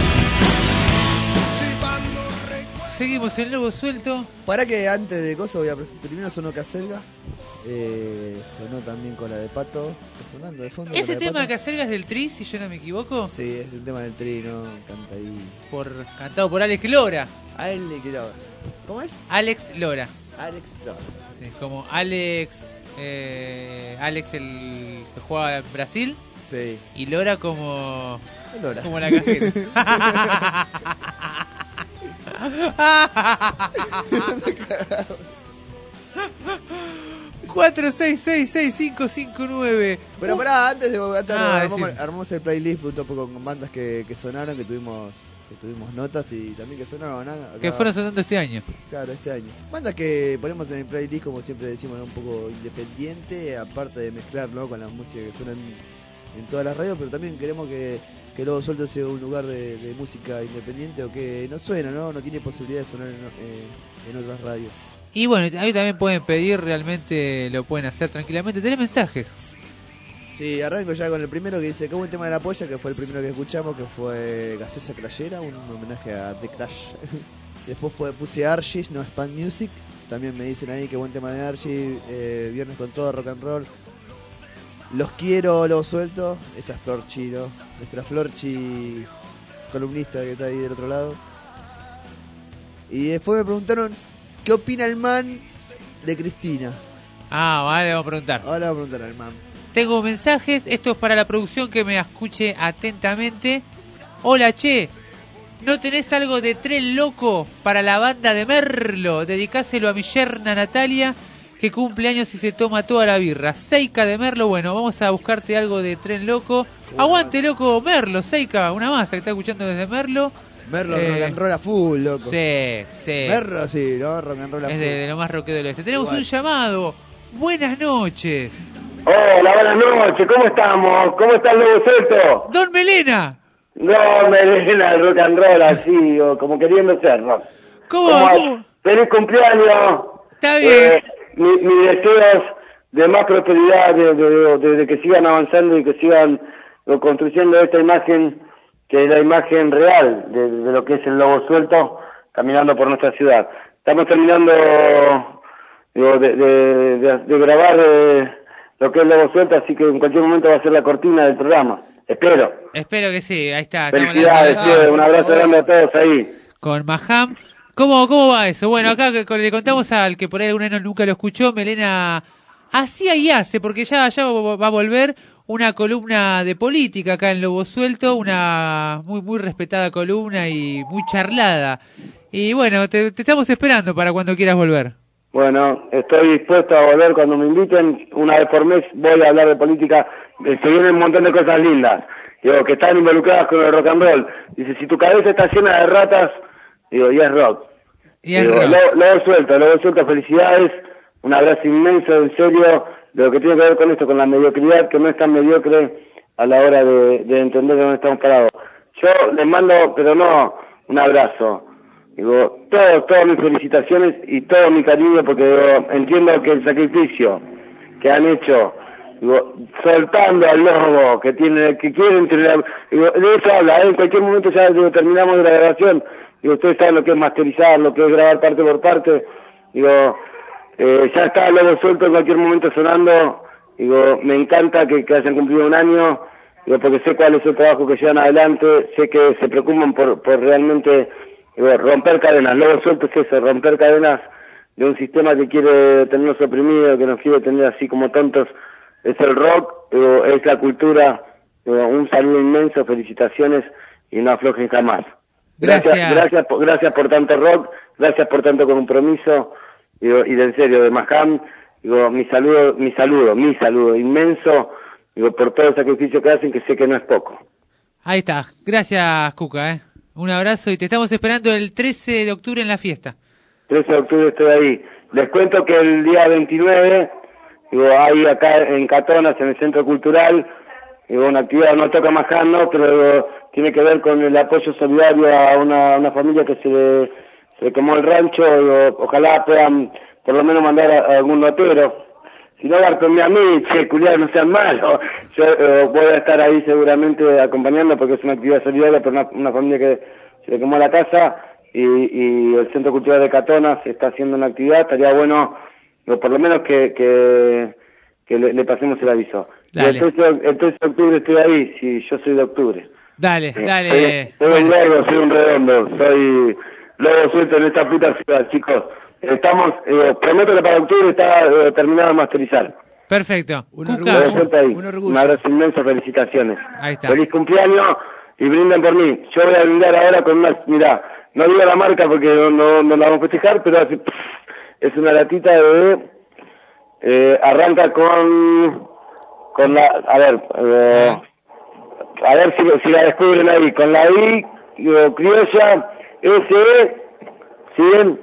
S2: Seguimos el Lobo Suelto.
S7: Para que antes de cosas voy a presentar. Primero sonó Caselga. Eh, sonó también con la de Pato. Está sonando de fondo.
S2: ¿Ese
S7: con la de
S2: tema de
S7: Pato.
S2: Caselga es del Tri, si yo no me equivoco?
S7: Sí, es el tema del Tri, ¿no? Canta ahí.
S2: Por, cantado por Alex Lora.
S7: Alex Lora. ¿Cómo es?
S2: Alex Lora.
S7: Alex Lora.
S2: Sí, como Alex. Eh, Alex, el que juega en Brasil.
S7: Sí.
S2: Y Lora como.
S7: Lora.
S2: Como la cajera. cuatro seis seis seis cinco cinco nueve.
S7: Pero pará, antes de antes
S2: Ah,
S7: armamos,
S2: sí.
S7: armamos el playlist un poco con bandas que, que sonaron, que tuvimos que tuvimos notas y también que sonaron acá.
S2: Que fueron sonando este año.
S7: Claro, este año. Bandas que ponemos en el playlist, como siempre decimos, un poco independiente, aparte de mezclar, ¿no?, con la música que suenan en todas las radios, pero también queremos que, que Lobo Suelto sea un lugar de, de música independiente o que no suena, ¿no? No tiene posibilidad de sonar en, eh, en otras radios.
S2: Y bueno, ahí también pueden pedir, realmente lo pueden hacer tranquilamente. ¿Tenés mensajes?
S7: Sí, arranco ya con el primero que dice: qué buen tema de la polla, que fue el primero que escuchamos, que fue Gaseosa Crashera, un homenaje a The Clash. Después fue, puse Archie, no Spam Music. También me dicen ahí: qué buen tema de Archie, eh, viernes con todo, rock and roll. Los quiero, Lobo Suelto. Esta es Florchi, ¿no? Nuestra Florchi columnista que está ahí del otro lado. Y después me preguntaron: ¿qué opina el man de Cristina?
S2: Ah, vale, vamos a preguntar.
S7: Ahora vamos a preguntar al man.
S2: Tengo mensajes, esto es para la producción que me escuche atentamente. Hola, che, ¿no tenés algo de Tren Loco para la banda de Merlo? Dedicáselo a mi yerna Natalia, que cumple años y se toma toda la birra. Seika de Merlo, bueno, vamos a buscarte algo de Tren Loco. Aguante, loco, Merlo, Seika, una masa que está escuchando desde Merlo.
S7: Merlo,
S2: Eh,
S7: rock and roll a full, loco.
S2: Sí, sí.
S7: Merlo, sí, ¿no? Rock and roll a
S2: Es
S7: full.
S2: de, de lo más rockero del oeste. Tenemos
S7: Igual.
S2: un llamado. Buenas noches.
S18: Hola, buenas noches, ¿cómo estamos? ¿Cómo está el Lobo Suelto?
S2: Don Melena.
S18: No, Melena, el rock and roll así, o como queriendo ser, ¿no?
S2: ¿Cómo? ¿Cómo?
S18: Feliz cumpleaños.
S2: Está bien.
S18: Eh, mi- mis deseos de más prosperidad, de, de- de- de que sigan avanzando y que sigan eh, construyendo esta imagen, que es la imagen real de, de lo que es el Lobo Suelto caminando por nuestra ciudad. Estamos terminando digo, de, de, de- de grabar eh, lo que es Lobo Suelto, así que en cualquier momento va a ser la cortina del programa. Espero.
S2: Espero que sí, ahí está. estamos
S18: Felicidades,
S2: hablando-
S18: tío, un abrazo grande a todos ahí.
S2: Con Maham. ¿Cómo, ¿Cómo va eso? Bueno, acá que- le contamos al que por ahí alguna vez nunca lo escuchó, Melena hacía y hace, porque ya, ya va a volver una columna de política acá en Lobo Suelto, una muy muy respetada columna y muy charlada. Y bueno, te, te estamos esperando para cuando quieras volver.
S18: Bueno, estoy dispuesto a volver cuando me inviten. Una vez por mes voy a hablar de política. Eh, Se vienen un montón de cosas lindas, digo, que están involucradas con el rock and roll. Dice, si tu cabeza está llena de ratas, digo, y es rock.
S2: Y es
S18: Digo,
S2: rock.
S18: Lobo, Lobo Suelto, Lobo Suelto, felicidades. Un abrazo inmenso, en serio, de lo que tiene que ver con esto, con la mediocridad, que no es tan mediocre a la hora de, de entender dónde estamos parados. Yo les mando, pero no un abrazo. Digo, todo, todas mis felicitaciones y todo mi cariño, porque digo, entiendo que el sacrificio que han hecho, digo, soltando al lobo, que tiene, que quieren tener, digo, de eso habla, ¿eh? En cualquier momento ya digo, terminamos la grabación, digo, ustedes saben lo que es masterizar, lo que es grabar parte por parte, digo, eh, ya está el Lobo Suelto en cualquier momento sonando, digo, me encanta que, que hayan cumplido un año, digo, porque sé cuál es el trabajo que llevan adelante, sé que se preocupan por, por realmente digo, romper cadenas. Lobo Suelto es eso, romper cadenas de un sistema que quiere tenernos oprimidos, que nos quiere tener así como tontos. Es el rock, digo, es la cultura. Digo, un saludo inmenso, felicitaciones y no aflojen jamás.
S2: Gracias.
S18: Gracias, gracias, por, gracias por tanto rock, gracias por tanto compromiso, digo, y de en serio, de Maham, digo, mi saludo, mi saludo, mi saludo inmenso, digo, por todo el sacrificio que hacen, que sé que no es poco.
S2: Ahí está. Gracias, Cuca, ¿eh? Un abrazo y te estamos esperando el trece de octubre en la fiesta.
S18: trece de octubre estoy ahí. Les cuento que el día veintinueve, digo, hay acá en Catonas, en el Centro Cultural, digo, una actividad, no toca Maján, no, pero digo, tiene que ver con el apoyo solidario a una, una familia que se le, se le quemó el rancho, digo, ojalá puedan por lo menos mandar a, a algún notero. Si no, darme a mí, che, culiados, no sean malos. Yo eh, voy a estar ahí seguramente acompañando porque es una actividad solidaria para una, una familia que se le quemó la casa y, y el Centro Cultural de Catonas está haciendo una actividad. Estaría bueno, digo, por lo menos que, que, que le, le pasemos el aviso.
S2: Dale.
S18: El trece, el trece de octubre estoy ahí, si yo soy de octubre.
S2: Dale,
S18: Sí.
S2: dale.
S18: Soy, soy
S2: Bueno.
S18: un gordo, soy un redondo, soy lobo suelto en esta puta ciudad, chicos. Estamos, eh, prometo que para octubre está eh, terminado de masterizar.
S2: Perfecto.
S18: Lobo
S2: Cuca,
S18: suelto ahí. Un abrazo inmenso, felicitaciones.
S2: ahí está.
S18: Feliz cumpleaños y brinden por mí. Yo voy a brindar ahora con una, mirá, no digo la marca porque no, no, no la vamos a festejar, pero así, pff, es una latita de, eh, arranca con, con la, a ver, eh, a ver si, si la descubren ahí, con la I, digo, criolla, S E, ¿siguen?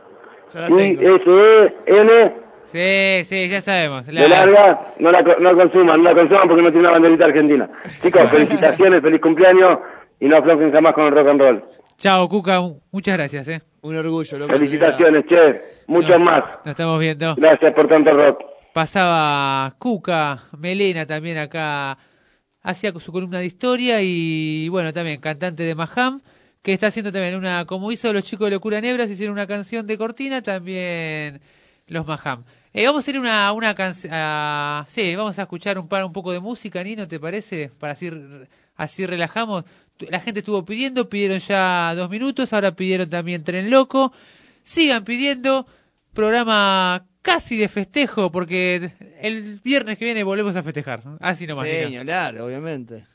S18: I, S E, N,
S2: Sí, sí, ya sabemos. La-
S18: de larga, no la, co- no la consuman, no la consuman porque no tiene una banderita argentina. Chicos, felicitaciones, feliz cumpleaños y no aflojen jamás con el rock and roll.
S2: Chao, Cuca. Muchas gracias, ¿eh?
S7: Un orgullo, loco.
S18: Felicitaciones, che, muchos
S2: No,
S18: más.
S2: Nos estamos viendo.
S18: Gracias por tanto rock.
S2: Pasaba Cuca, Melena también acá, hacía su columna de historia y bueno, también cantante de Majam, que está haciendo también una, como hizo los chicos de Locura Nebras, hicieron una canción de cortina, también los Majam. Eh, vamos a hacer una, una canción, sí, vamos a escuchar un par, un poco de música, Nino, ¿te parece? Para así, así relajamos. La gente estuvo pidiendo, pidieron ya dos minutos, ahora pidieron también Tren Loco. Sigan pidiendo, programa casi de festejo, porque el viernes que viene volvemos a festejar. Así nomás.
S7: Sí,
S2: Nino.
S7: ni hablar, obviamente.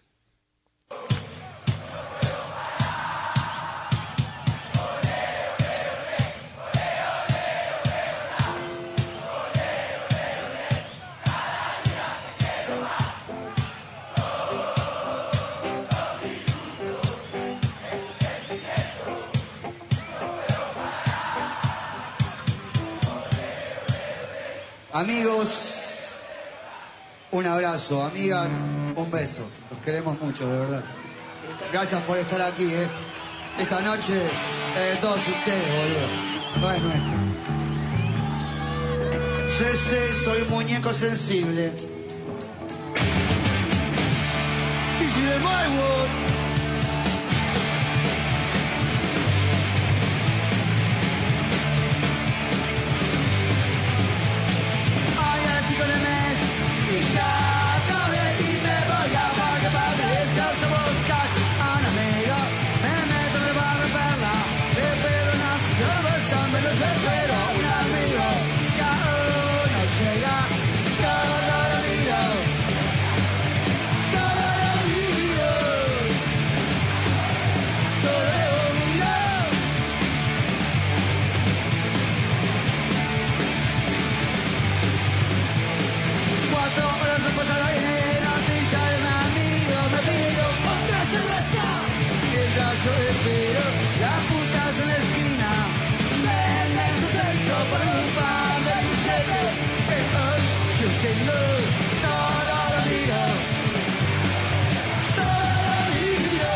S4: Amigos, un abrazo. Amigas, un beso. Los queremos mucho, de verdad. Gracias por estar aquí, ¿eh? Esta noche, eh, todos ustedes, boludo. No es nuestro. Sé, sé, soy muñeco sensible. Y si de nuevo... Ay, así con el mes y ya acabé y me voy a amar que parece a buscar a un amigo. Me meto en el bar de perla, le pido una cerveza, me lo espero a un amigo que aún no llega. Todo lo miro, todo lo miro, todo lo miro. Cuatro horas después a la noticia de un amigo me pidió otra cerveza. Mientras yo espero, la puta en la esquina me su sexo por un par de billetes que hoy yo tengo. Todo lo miro, todo lo miro,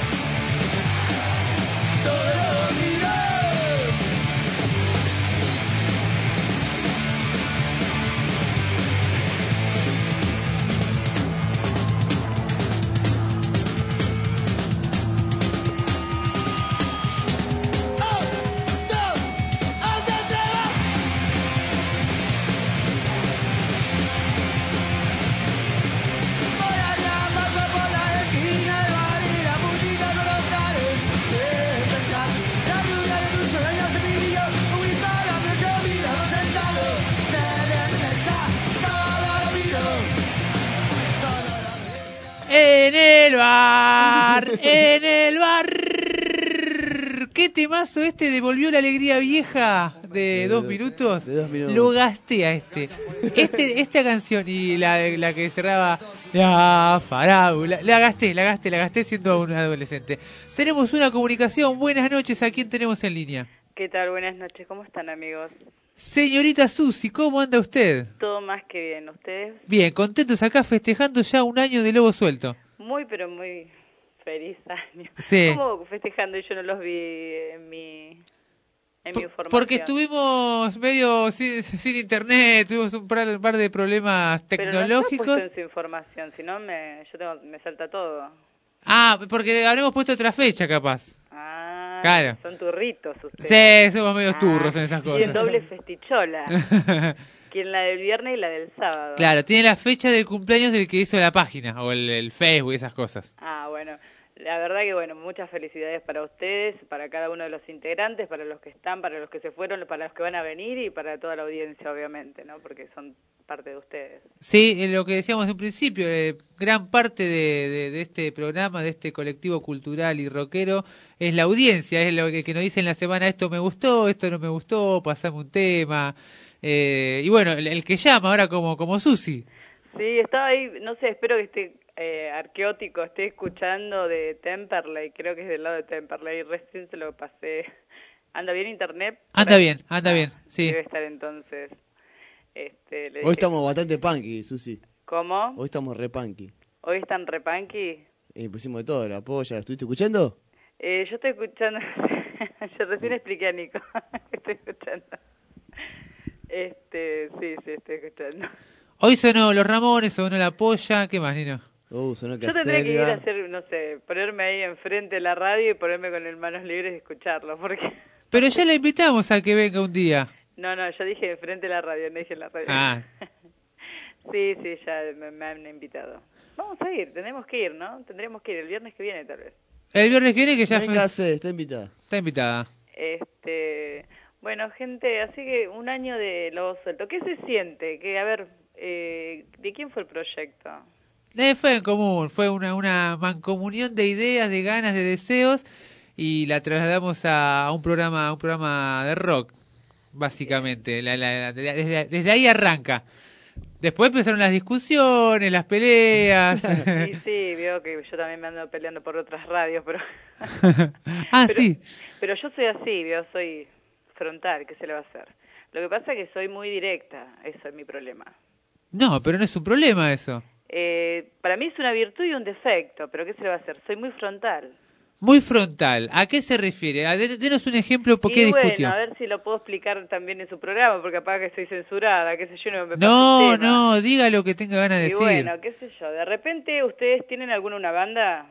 S4: todo lo miro. Por allá paso por la esquina del bar y la puntita con los cares. Sé pensar, la rubia de tus sueños se pidió un Instagram de yo mirado sentado de mesa. Todo lo miro, todo lo
S2: En el bar, en el bar. qué temazo este de Volvió la Alegría Vieja de,
S7: De
S2: dos
S7: do-
S2: minutos.
S7: de dos minutos.
S2: Lo gasté a este. este. Esta canción y la, la que cerraba la farábula, la gasté, la gasté, la gasté siendo un adolescente. Tenemos una comunicación. Buenas noches, ¿a quién tenemos en línea?
S6: ¿Qué tal? Buenas noches, ¿cómo están, amigos?
S2: Señorita Susi, ¿cómo anda usted?
S6: Todo más que bien, ¿ustedes?
S2: Bien, contentos acá festejando ya un año de Lobo Suelto.
S6: Muy, pero muy feliz año.
S2: Sí.
S6: ¿Cómo festejando y yo no los vi en mi, en mi información?
S2: Porque estuvimos medio sin, sin internet, tuvimos un par, un par de problemas
S6: Pero no
S2: tecnológicos.
S6: está puesto en su información, si no me, yo tengo, me salta todo.
S2: Ah, porque habremos puesto otra fecha capaz.
S6: Ah,
S2: Claro.
S6: son turritos ustedes.
S2: Sí, somos medio turros en esas
S6: Tienen
S2: cosas.
S6: doble festichola. Quieren la del viernes y la del sábado.
S2: Claro, tiene la fecha del cumpleaños del que hizo la página, o el, el Facebook, esas cosas.
S6: Ah, bueno, la verdad que bueno, muchas felicidades para ustedes, para cada uno de los integrantes, para los que están, para los que se fueron, para los que van a venir y para toda la audiencia, obviamente, ¿no? Porque son parte de ustedes.
S2: Sí, eh, lo que decíamos en un principio, eh, gran parte de, de, de este programa, de este colectivo cultural y rockero, es la audiencia, es lo que, que nos dice en la semana, esto me gustó, esto no me gustó, pasame un tema. Eh, y bueno, el, el que llama ahora como, como Susi.
S6: Sí, estaba ahí, no sé, espero que esté eh, arqueótico, esté escuchando de Temperley, creo que es del lado de Temperley, recién se lo pasé. ¿Anda bien internet?
S2: Anda bien, anda bien, sí.
S6: Debe estar entonces. Este, le
S7: Hoy
S6: dije-
S7: estamos bastante punky, Susi.
S6: ¿Cómo?
S7: Hoy estamos re punky.
S6: ¿Hoy están repanqui?
S7: Eh, pusimos de todo, la polla. ¿La estuviste escuchando?
S6: Eh, yo estoy escuchando, yo recién expliqué a Nico, estoy escuchando. Este, sí, sí, estoy escuchando.
S2: Hoy sonó Los Ramones, sonó La Polla, ¿qué más, Nino?
S7: Uh, sonó
S6: Yo tendría que ir a hacer, no sé, ponerme ahí enfrente de la radio y ponerme con el manos libres y escucharlo, porque...
S2: Pero ya la invitamos a que venga un día.
S6: No, no, yo dije enfrente de la radio, no dije en la radio.
S2: Ah.
S6: Sí, sí, ya me, me han invitado. Vamos a ir, tenemos que ir, ¿no? Tendríamos que ir el viernes que viene, tal vez.
S2: El viernes que viene que ya...
S7: Véngase, está invitada.
S2: Está invitada.
S6: Este, bueno, gente, así que un año de Lobo Suelto. ¿Qué se siente? Que, a ver, eh, ¿de quién fue el proyecto?
S2: Eh, fue en común, fue una, una mancomunión de ideas, de ganas, de deseos y la trasladamos a, a un programa a un programa de rock, básicamente. La, la- la- desde, desde ahí arranca. Después empezaron las discusiones, las peleas.
S6: Sí, sí, veo que yo también me ando peleando por otras radios, pero...
S2: ah,
S6: pero,
S2: sí.
S6: Pero yo soy así, veo, soy frontal, ¿qué se le va a hacer? Lo que pasa es que soy muy directa, eso es mi problema.
S2: No, pero no es un problema eso.
S6: Eh, para mí es una virtud y un defecto, pero ¿qué se le va a hacer? Soy muy frontal.
S2: Muy frontal. ¿A qué se refiere? A, de- denos un ejemplo, ¿por qué
S6: y
S2: discutió?
S6: bueno, a ver si lo puedo explicar también en su programa, porque capaz que estoy censurada, qué sé yo, no me pasa
S2: No,
S6: el tema.
S2: no, diga lo que tenga ganas de
S6: Y
S2: decir.
S6: bueno, qué sé yo, de repente ustedes tienen alguna una banda.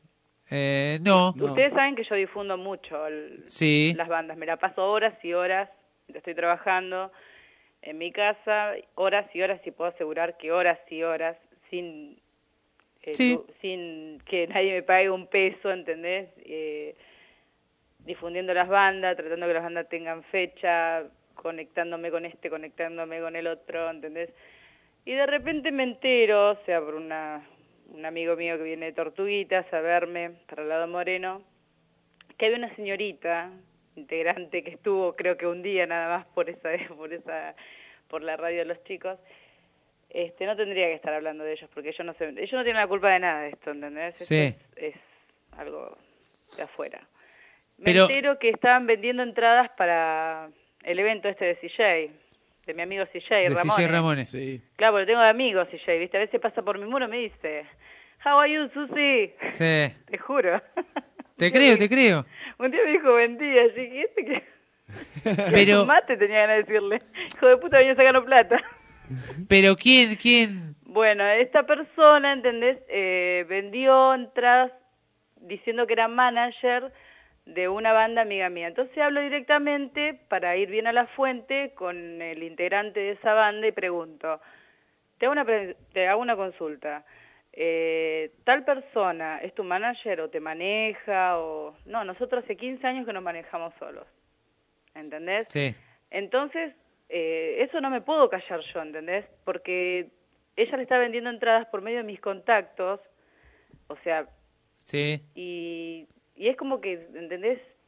S2: Eh, no.
S6: Ustedes saben que yo difundo mucho el-
S2: Sí.
S6: las bandas, me la paso horas y horas, estoy trabajando en mi casa, horas y horas, y puedo asegurar que horas y horas, sin eh,
S2: Sí.
S6: tu- sin que nadie me pague un peso, ¿entendés? Eh, difundiendo las bandas, tratando que las bandas tengan fecha, conectándome con este, conectándome con el otro, ¿entendés? Y de repente me entero, o sea, por una, un amigo mío que viene de Tortuguitas a verme, para el lado Moreno, que había una señorita integrante que estuvo creo que un día nada más por esa por esa por la radio de los chicos. Este, no tendría que estar hablando de ellos porque ellos no se, ellos no tienen la culpa de nada de esto, ¿entendés? Esto
S2: Sí.
S6: es, es algo de afuera. Me
S2: Pero-
S6: entero que estaban vendiendo entradas para el evento este de C J, de mi amigo C J
S2: De
S6: Ramones.
S2: C J Ramones.
S6: Claro, porque tengo de amigos C J, ¿viste? A veces pasa por mi muro y me dice, "How are you, Susi?"
S2: Sí.
S6: Te juro.
S2: Te creo, te creo.
S6: Un día me dijo, buen día, así que este que...
S2: Pero-
S6: Un mate tenía ganas de decirle. Hijo de puta, venía sacando plata.
S2: Pero ¿quién, quién?
S6: Bueno, esta persona, ¿entendés? Eh, vendió entradas diciendo que era manager de una banda amiga mía. Entonces hablo directamente para ir bien a la fuente con el integrante de esa banda y pregunto, te hago una, pre- te hago una consulta. Eh, ¿Tal persona es tu manager o te maneja? o No, nosotros hace quince años que nos manejamos solos. ¿Entendés?
S2: Sí.
S6: Entonces, eh, eso no me puedo callar yo, ¿entendés? Porque ella le está vendiendo entradas por medio de mis contactos, o sea,
S2: Sí.
S6: y, y es como que, ¿entendés?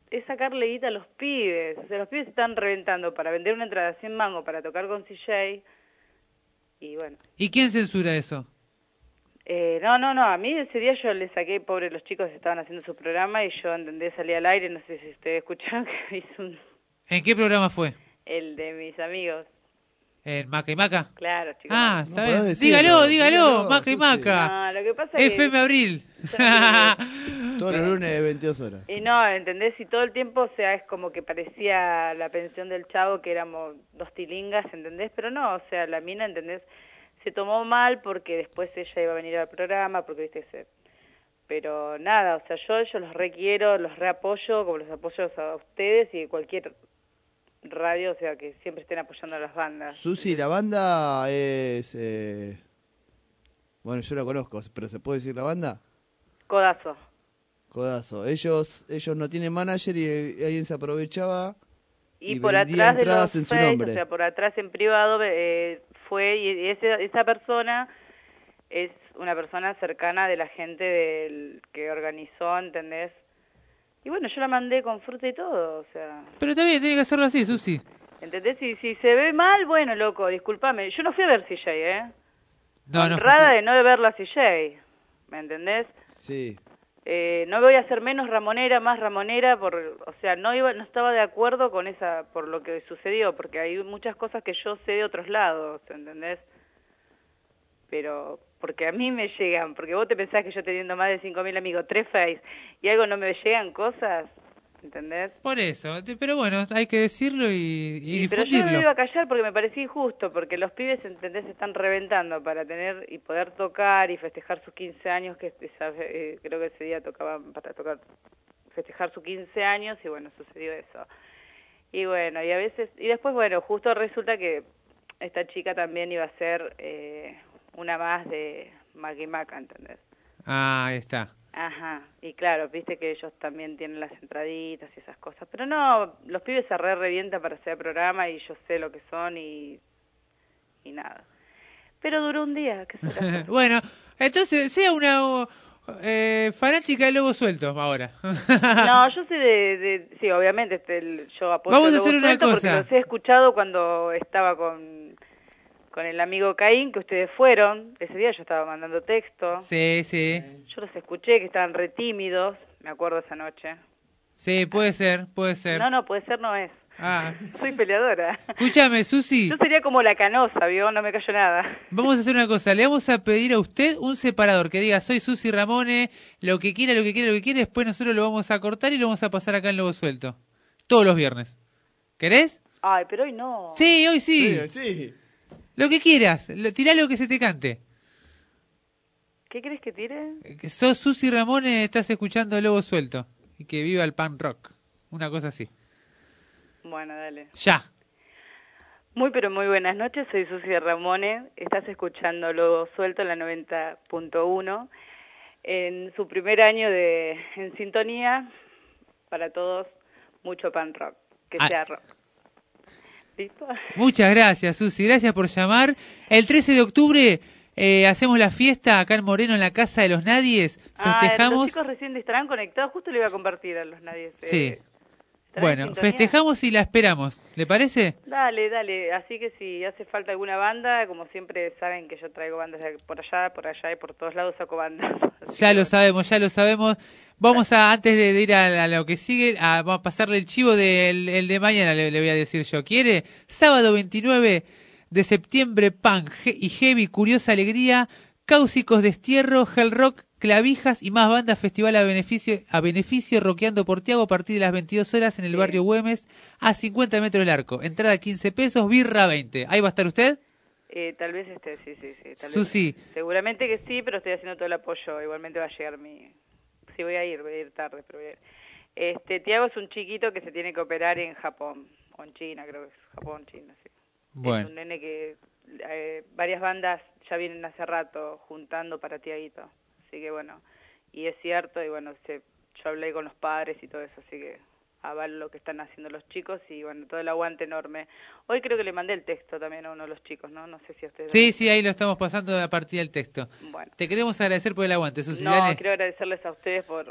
S6: es sacarle guita a los pibes. O sea, los pibes se están reventando para vender una entrada cien mango para tocar con C J. Y bueno.
S2: ¿Y quién censura eso?
S6: Eh, no, no, no, a mí ese día yo le saqué, pobre, los chicos estaban haciendo su programa y yo, entendé, salí al aire, no sé si ustedes escucharon que hice un...
S2: ¿En qué programa fue?
S6: El de mis amigos.
S2: ¿En Maca y Maca?
S6: Claro, chicos.
S2: Ah, está
S6: No
S2: bien.
S6: podés
S2: Dígalo,
S6: decirlo,
S2: dígalo,
S6: dígalo,
S2: Maca y
S6: sí,
S2: Maca.
S6: sí. No, lo que pasa es
S2: F
S6: que-
S2: M Abril.
S7: Todos los lunes de veintidós horas.
S6: Y no, ¿entendés? Y todo el tiempo, o sea, es como que parecía la pensión del Chavo, que éramos dos tilingas, ¿entendés? Pero no, o sea, la mina, ¿entendés? Se tomó mal porque después ella iba a venir al programa, porque, viste, se... Pero nada, o sea, yo ellos los requiero, los reapoyo, como los apoyo a ustedes y cualquier radio, o sea, que siempre estén apoyando a las bandas.
S7: Susi, la banda es... eh, Bueno, yo la conozco, pero ¿se puede decir la banda?
S6: Codazo.
S7: Codazo. Ellos ellos no tienen manager y eh, alguien se aprovechaba
S6: Y,
S7: y,
S6: por
S7: vendía
S6: atrás de
S7: entradas
S6: los
S7: en su
S6: Face,
S7: nombre.
S6: o sea, por atrás en privado, eh, fue, y ese, esa persona es una persona cercana de la gente del que organizó, ¿entendés? Y bueno, yo la mandé con fruta y todo, o sea,
S2: Pero está bien, tiene que hacerlo así, Susi.
S6: ¿entendés? Y si se ve mal, bueno, loco, discúlpame, yo no fui a ver C J, ¿eh?
S2: No, no.
S6: Honrada de no de ver la C J, ¿me entendés?
S7: Sí.
S6: Eh, no voy a ser menos ramonera, más ramonera, por, o sea, no iba, no estaba de acuerdo con esa, por lo que sucedió, porque hay muchas cosas que yo sé de otros lados, ¿entendés? Pero, porque a mí me llegan, porque vos te pensás que yo teniendo más de cinco mil amigos, tres face, y algo no me llegan cosas, ¿entendés?
S2: Por eso, te- pero bueno, hay que decirlo y, y
S6: Pero yo no
S2: difundirlo.
S6: me iba a callar porque me parecía injusto, porque los pibes, ¿entendés?, se están reventando para tener y poder tocar y festejar sus quince años, que esa- eh, creo que ese día tocaban para tocar, festejar sus quince años, y bueno, sucedió eso. Y bueno, y a veces, y después, bueno, justo resulta que esta chica también iba a ser eh, una más de Maggie Maca, ¿entendés?
S2: Ah, ahí está.
S6: Ajá, y claro, viste que ellos también tienen las entraditas y esas cosas, pero no, los pibes se re revientan para hacer programa y yo sé lo que son y, y nada. Pero duró un día, ¿qué será?
S2: Bueno, entonces, sea una eh, fanática de Lobo Suelto ahora.
S6: No, yo sé de, de sí, obviamente, este, el- yo apoyo
S2: Vamos a
S6: a Lobo
S2: hacer una
S6: Suelto porque
S2: cosa.
S6: los he escuchado cuando estaba con, con el amigo Caín, que ustedes fueron, ese día yo estaba mandando texto.
S2: Sí, sí.
S6: Yo los escuché, que estaban re tímidos, me acuerdo esa noche.
S2: Sí, puede ser, puede ser.
S6: No, no, puede ser, no es.
S2: Ah.
S6: Soy peleadora.
S2: Escúchame, Susi.
S6: Yo sería como la Canosa, ¿vio? No me cayó nada.
S2: Vamos a hacer una cosa, le vamos a pedir a usted un separador que diga soy Susi Ramone, lo que quiera, lo que quiera, lo que quiera, después nosotros lo vamos a cortar y lo vamos a pasar acá en Lobo Suelto. Todos los viernes. ¿Querés?
S6: Ay, pero hoy no.
S2: Sí, hoy sí.
S7: Sí, sí.
S2: Lo que quieras, lo- tirá lo que se te cante.
S6: ¿Qué crees que tire?
S2: Que sos Susi Ramone, estás escuchando Lobo Suelto. Y que viva el punk rock. Una cosa así.
S6: Bueno, dale.
S2: Ya.
S6: Muy, pero muy buenas noches. Soy Susi Ramone. Estás escuchando Lobo Suelto en la noventa punto uno. En su primer año de en sintonía, para todos, mucho punk rock. Que
S2: Ah.
S6: sea rock. ¿Listo?
S2: Muchas gracias, Susi. Gracias por llamar. El trece de octubre eh, hacemos la fiesta acá en Moreno, en la Casa de los Nadies.
S6: Ah, los
S2: Festejamos.
S6: chicos recién estarán conectados. Justo le iba a compartir a los nadie.
S2: Sí.
S6: ¿estarán en
S2: Bueno,
S6: sintonía?
S2: festejamos y la esperamos. ¿Le parece?
S6: Dale, dale. Así que si hace falta alguna banda, como siempre saben que yo traigo bandas de por allá, por allá y por todos lados saco bandas.
S2: Ya lo sabemos, ya lo sabemos. Vamos a, antes de, de ir a, a lo que sigue, a, vamos a pasarle el chivo del el de mañana, le, le voy a decir yo. ¿Quiere? Sábado veintinueve de septiembre, punk he- y heavy, curiosa alegría, cáusicos destierro, hell rock, clavijas y más bandas, festival a beneficio, a beneficio, rockeando por Tiago a partir de las veintidós horas en el barrio Güemes, a cincuenta metros del arco. Entrada quince pesos, birra veinte. ¿Ahí va a estar usted?
S6: Eh, tal vez esté, sí, sí, sí. Tal
S2: Susi.
S6: Vez. Seguramente que sí, pero estoy haciendo todo el apoyo. Igualmente va a llegar mi... Sí, voy a ir, voy a ir tarde, pero voy a ir. Este, Tiago es un chiquito que se tiene que operar en Japón, o en China, creo que es Japón, China, sí.
S2: Bueno.
S6: Es un nene que eh, varias bandas ya vienen hace rato juntando para Tiaguito. Así que bueno, y es cierto, y bueno, se, yo hablé con los padres y todo eso, así que avalo lo que están haciendo los chicos y bueno, todo el aguante enorme. Hoy creo que le mandé el texto también a uno de los chicos, ¿no? No sé si a ustedes...
S2: Sí, sí, ahí lo estamos pasando a partir del texto.
S6: Bueno.
S2: Te queremos agradecer por el aguante, Susi.
S6: No,
S2: dale.
S6: quiero agradecerles a ustedes por,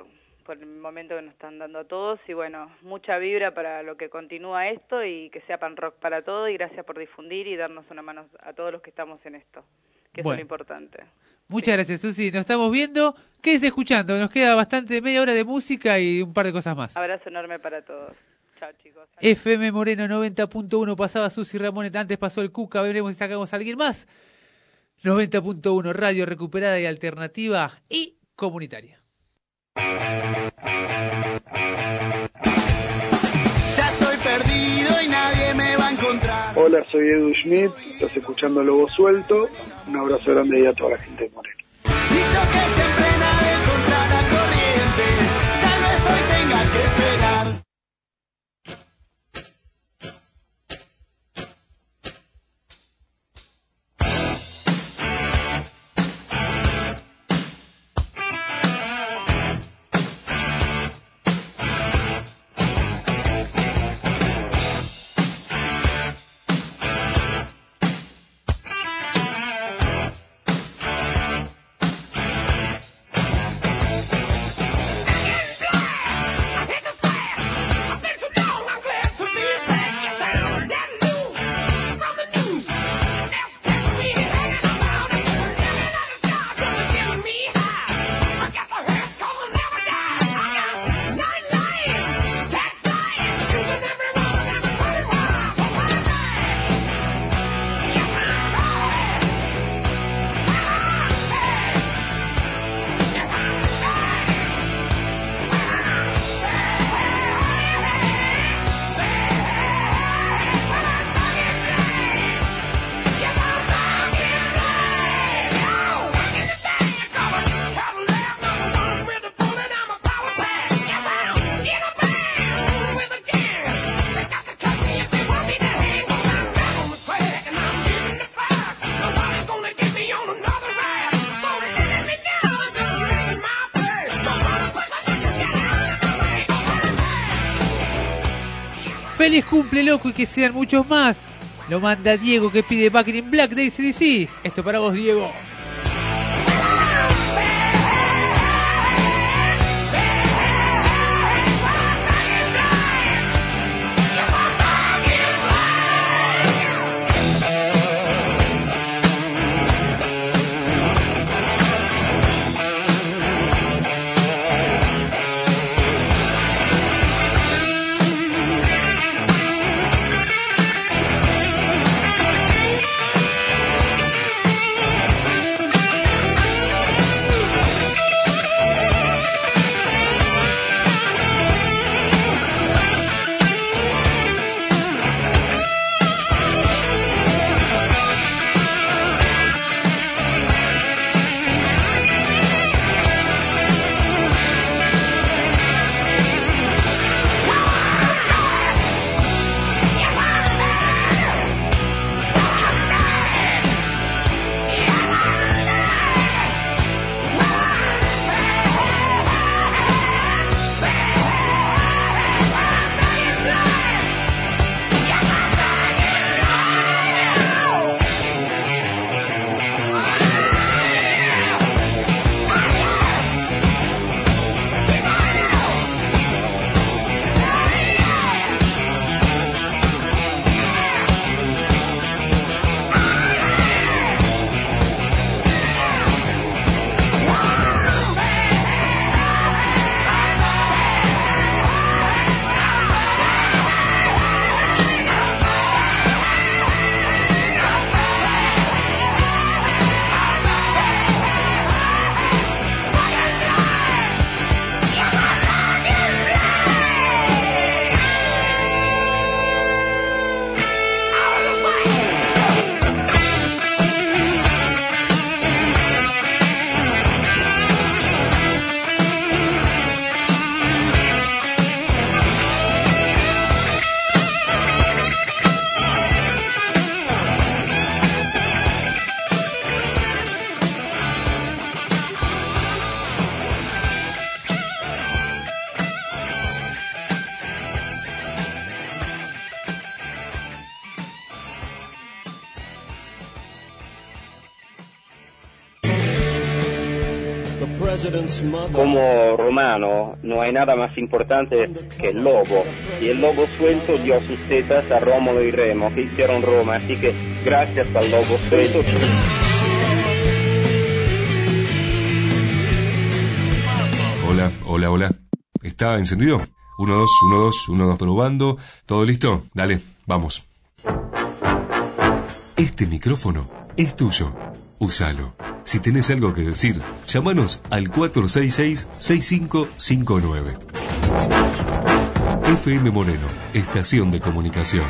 S6: por el momento que nos están dando a todos y bueno, mucha vibra para lo que continúa esto y que sea pan rock para todo y gracias por difundir y darnos una mano a todos los que estamos en esto, que
S2: Bueno.
S6: es lo importante.
S2: Muchas gracias, Susi. Nos estamos viendo. Quédese escuchando. Nos queda bastante media hora de música y un par de cosas más.
S6: Abrazo enorme para todos. Chao, chicos.
S2: F M Moreno noventa punto uno pasaba Susi Ramonet, antes pasó el Cuca, veremos si sacamos a alguien más. noventa punto uno, radio recuperada y alternativa y comunitaria.
S4: Ya estoy perdido y nadie me va a encontrar.
S10: Hola, soy Edu Schmidt, estás escuchando Lobo Suelto. Un abrazo grande ahí a toda la gente de Moreno.
S4: Hizo que siempre nade contra la corriente. Tal vez hoy tenga que esperar.
S2: Feliz cumple, loco, y que sean muchos más. Lo manda Diego, que pide Back in Black de A C D C. Esto para vos, Diego.
S4: Thank
S11: Como romano no hay nada más importante que el lobo, y el lobo suelto dio sus tetas a Rómulo y Remo, que hicieron Roma, así que gracias al lobo suelto.
S1: Hola, hola, hola. ¿Está encendido? Uno, dos, uno, dos, uno, dos, probando. ¿Todo listo? Dale, vamos. Este micrófono es tuyo. Úsalo. Si tenés algo que decir, llámanos al cuatro seis seis, seis cinco cinco nueve. F M Moreno, estación de comunicación.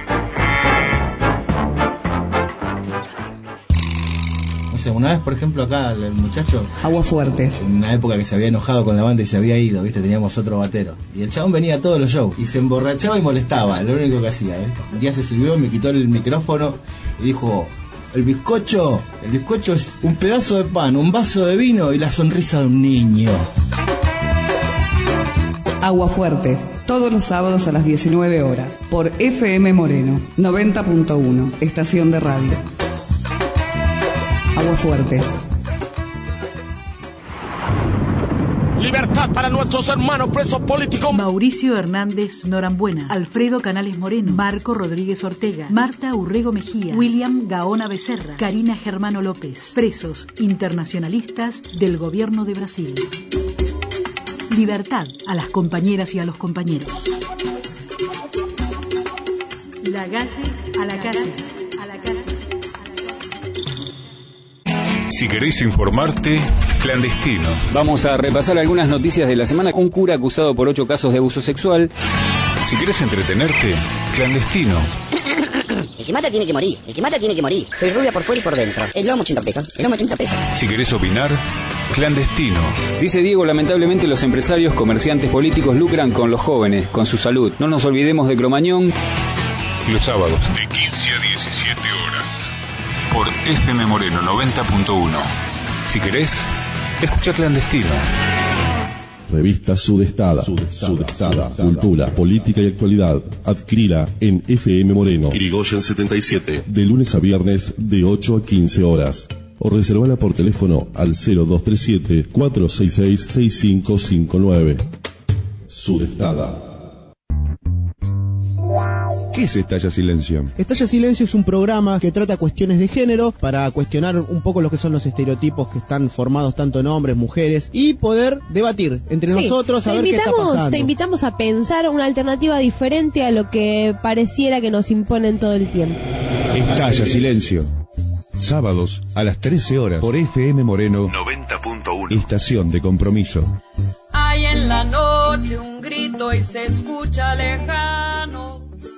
S19: O sea, una vez, por ejemplo, acá el muchacho...
S20: Aguafuertes.
S19: En una época que se había enojado con la banda y se había ido, ¿viste? Teníamos otro batero. Y el chabón venía a todos los shows y se emborrachaba y molestaba, lo único que hacía, ¿eh? Un día se subió, me quitó el micrófono y dijo... El bizcocho, el bizcocho es un pedazo de pan, un vaso de vino y la sonrisa de un niño.
S20: Aguafuertes, todos los sábados a las diecinueve horas, por F M Moreno, noventa punto uno, estación de radio. Aguafuertes.
S25: Libertad para nuestros hermanos presos políticos.
S22: Mauricio Hernández Norambuena, Alfredo Canales Moreno, Marco Rodríguez Ortega, Marta Urrego Mejía, William Gaona Becerra, Karina Germano López, presos internacionalistas del gobierno de Brasil. Libertad a las compañeras y a los compañeros. La calle a la calle. A la calle.
S12: Si querés informarte, clandestino.
S23: Vamos a repasar algunas noticias de la semana. Un cura acusado por ocho casos de abuso sexual.
S12: Si querés entretenerte, clandestino.
S24: El que mata tiene que morir, el que mata tiene que morir. Soy rubia por fuera y por dentro. El lomo ochenta pesos, el lomo ochenta pesos.
S12: Si querés opinar, clandestino.
S23: Dice Diego, lamentablemente los empresarios, comerciantes, políticos lucran con los jóvenes, con su salud. No nos olvidemos de Cromañón.
S12: Los sábados de quince a diecisiete horas. Por F M Moreno noventa punto uno. Si querés, escucha clandestino.
S13: Revista Sudestada. Sudestada. Sudestada. Cultura, política y actualidad. Adquirila en F M Moreno.
S17: Irigoyen setenta y siete.
S13: De lunes a viernes de ocho a quince horas. O reservala por teléfono al cero dos tres siete, cuatro seis seis, seis cinco cinco nueve. Sudestada.
S27: ¿Qué es Estalla Silencio?
S28: Estalla Silencio es un programa que trata cuestiones de género para cuestionar un poco lo que son los estereotipos que están formados tanto en hombres, mujeres y poder debatir entre sí, nosotros a ver qué está pasando.
S29: Te invitamos a pensar una alternativa diferente a lo que pareciera que nos imponen todo el tiempo.
S27: Estalla Silencio. Sábados a las trece horas por F M Moreno
S12: noventa punto uno.
S27: Estación de compromiso.
S21: Hay en la noche un grito y se escucha lejano.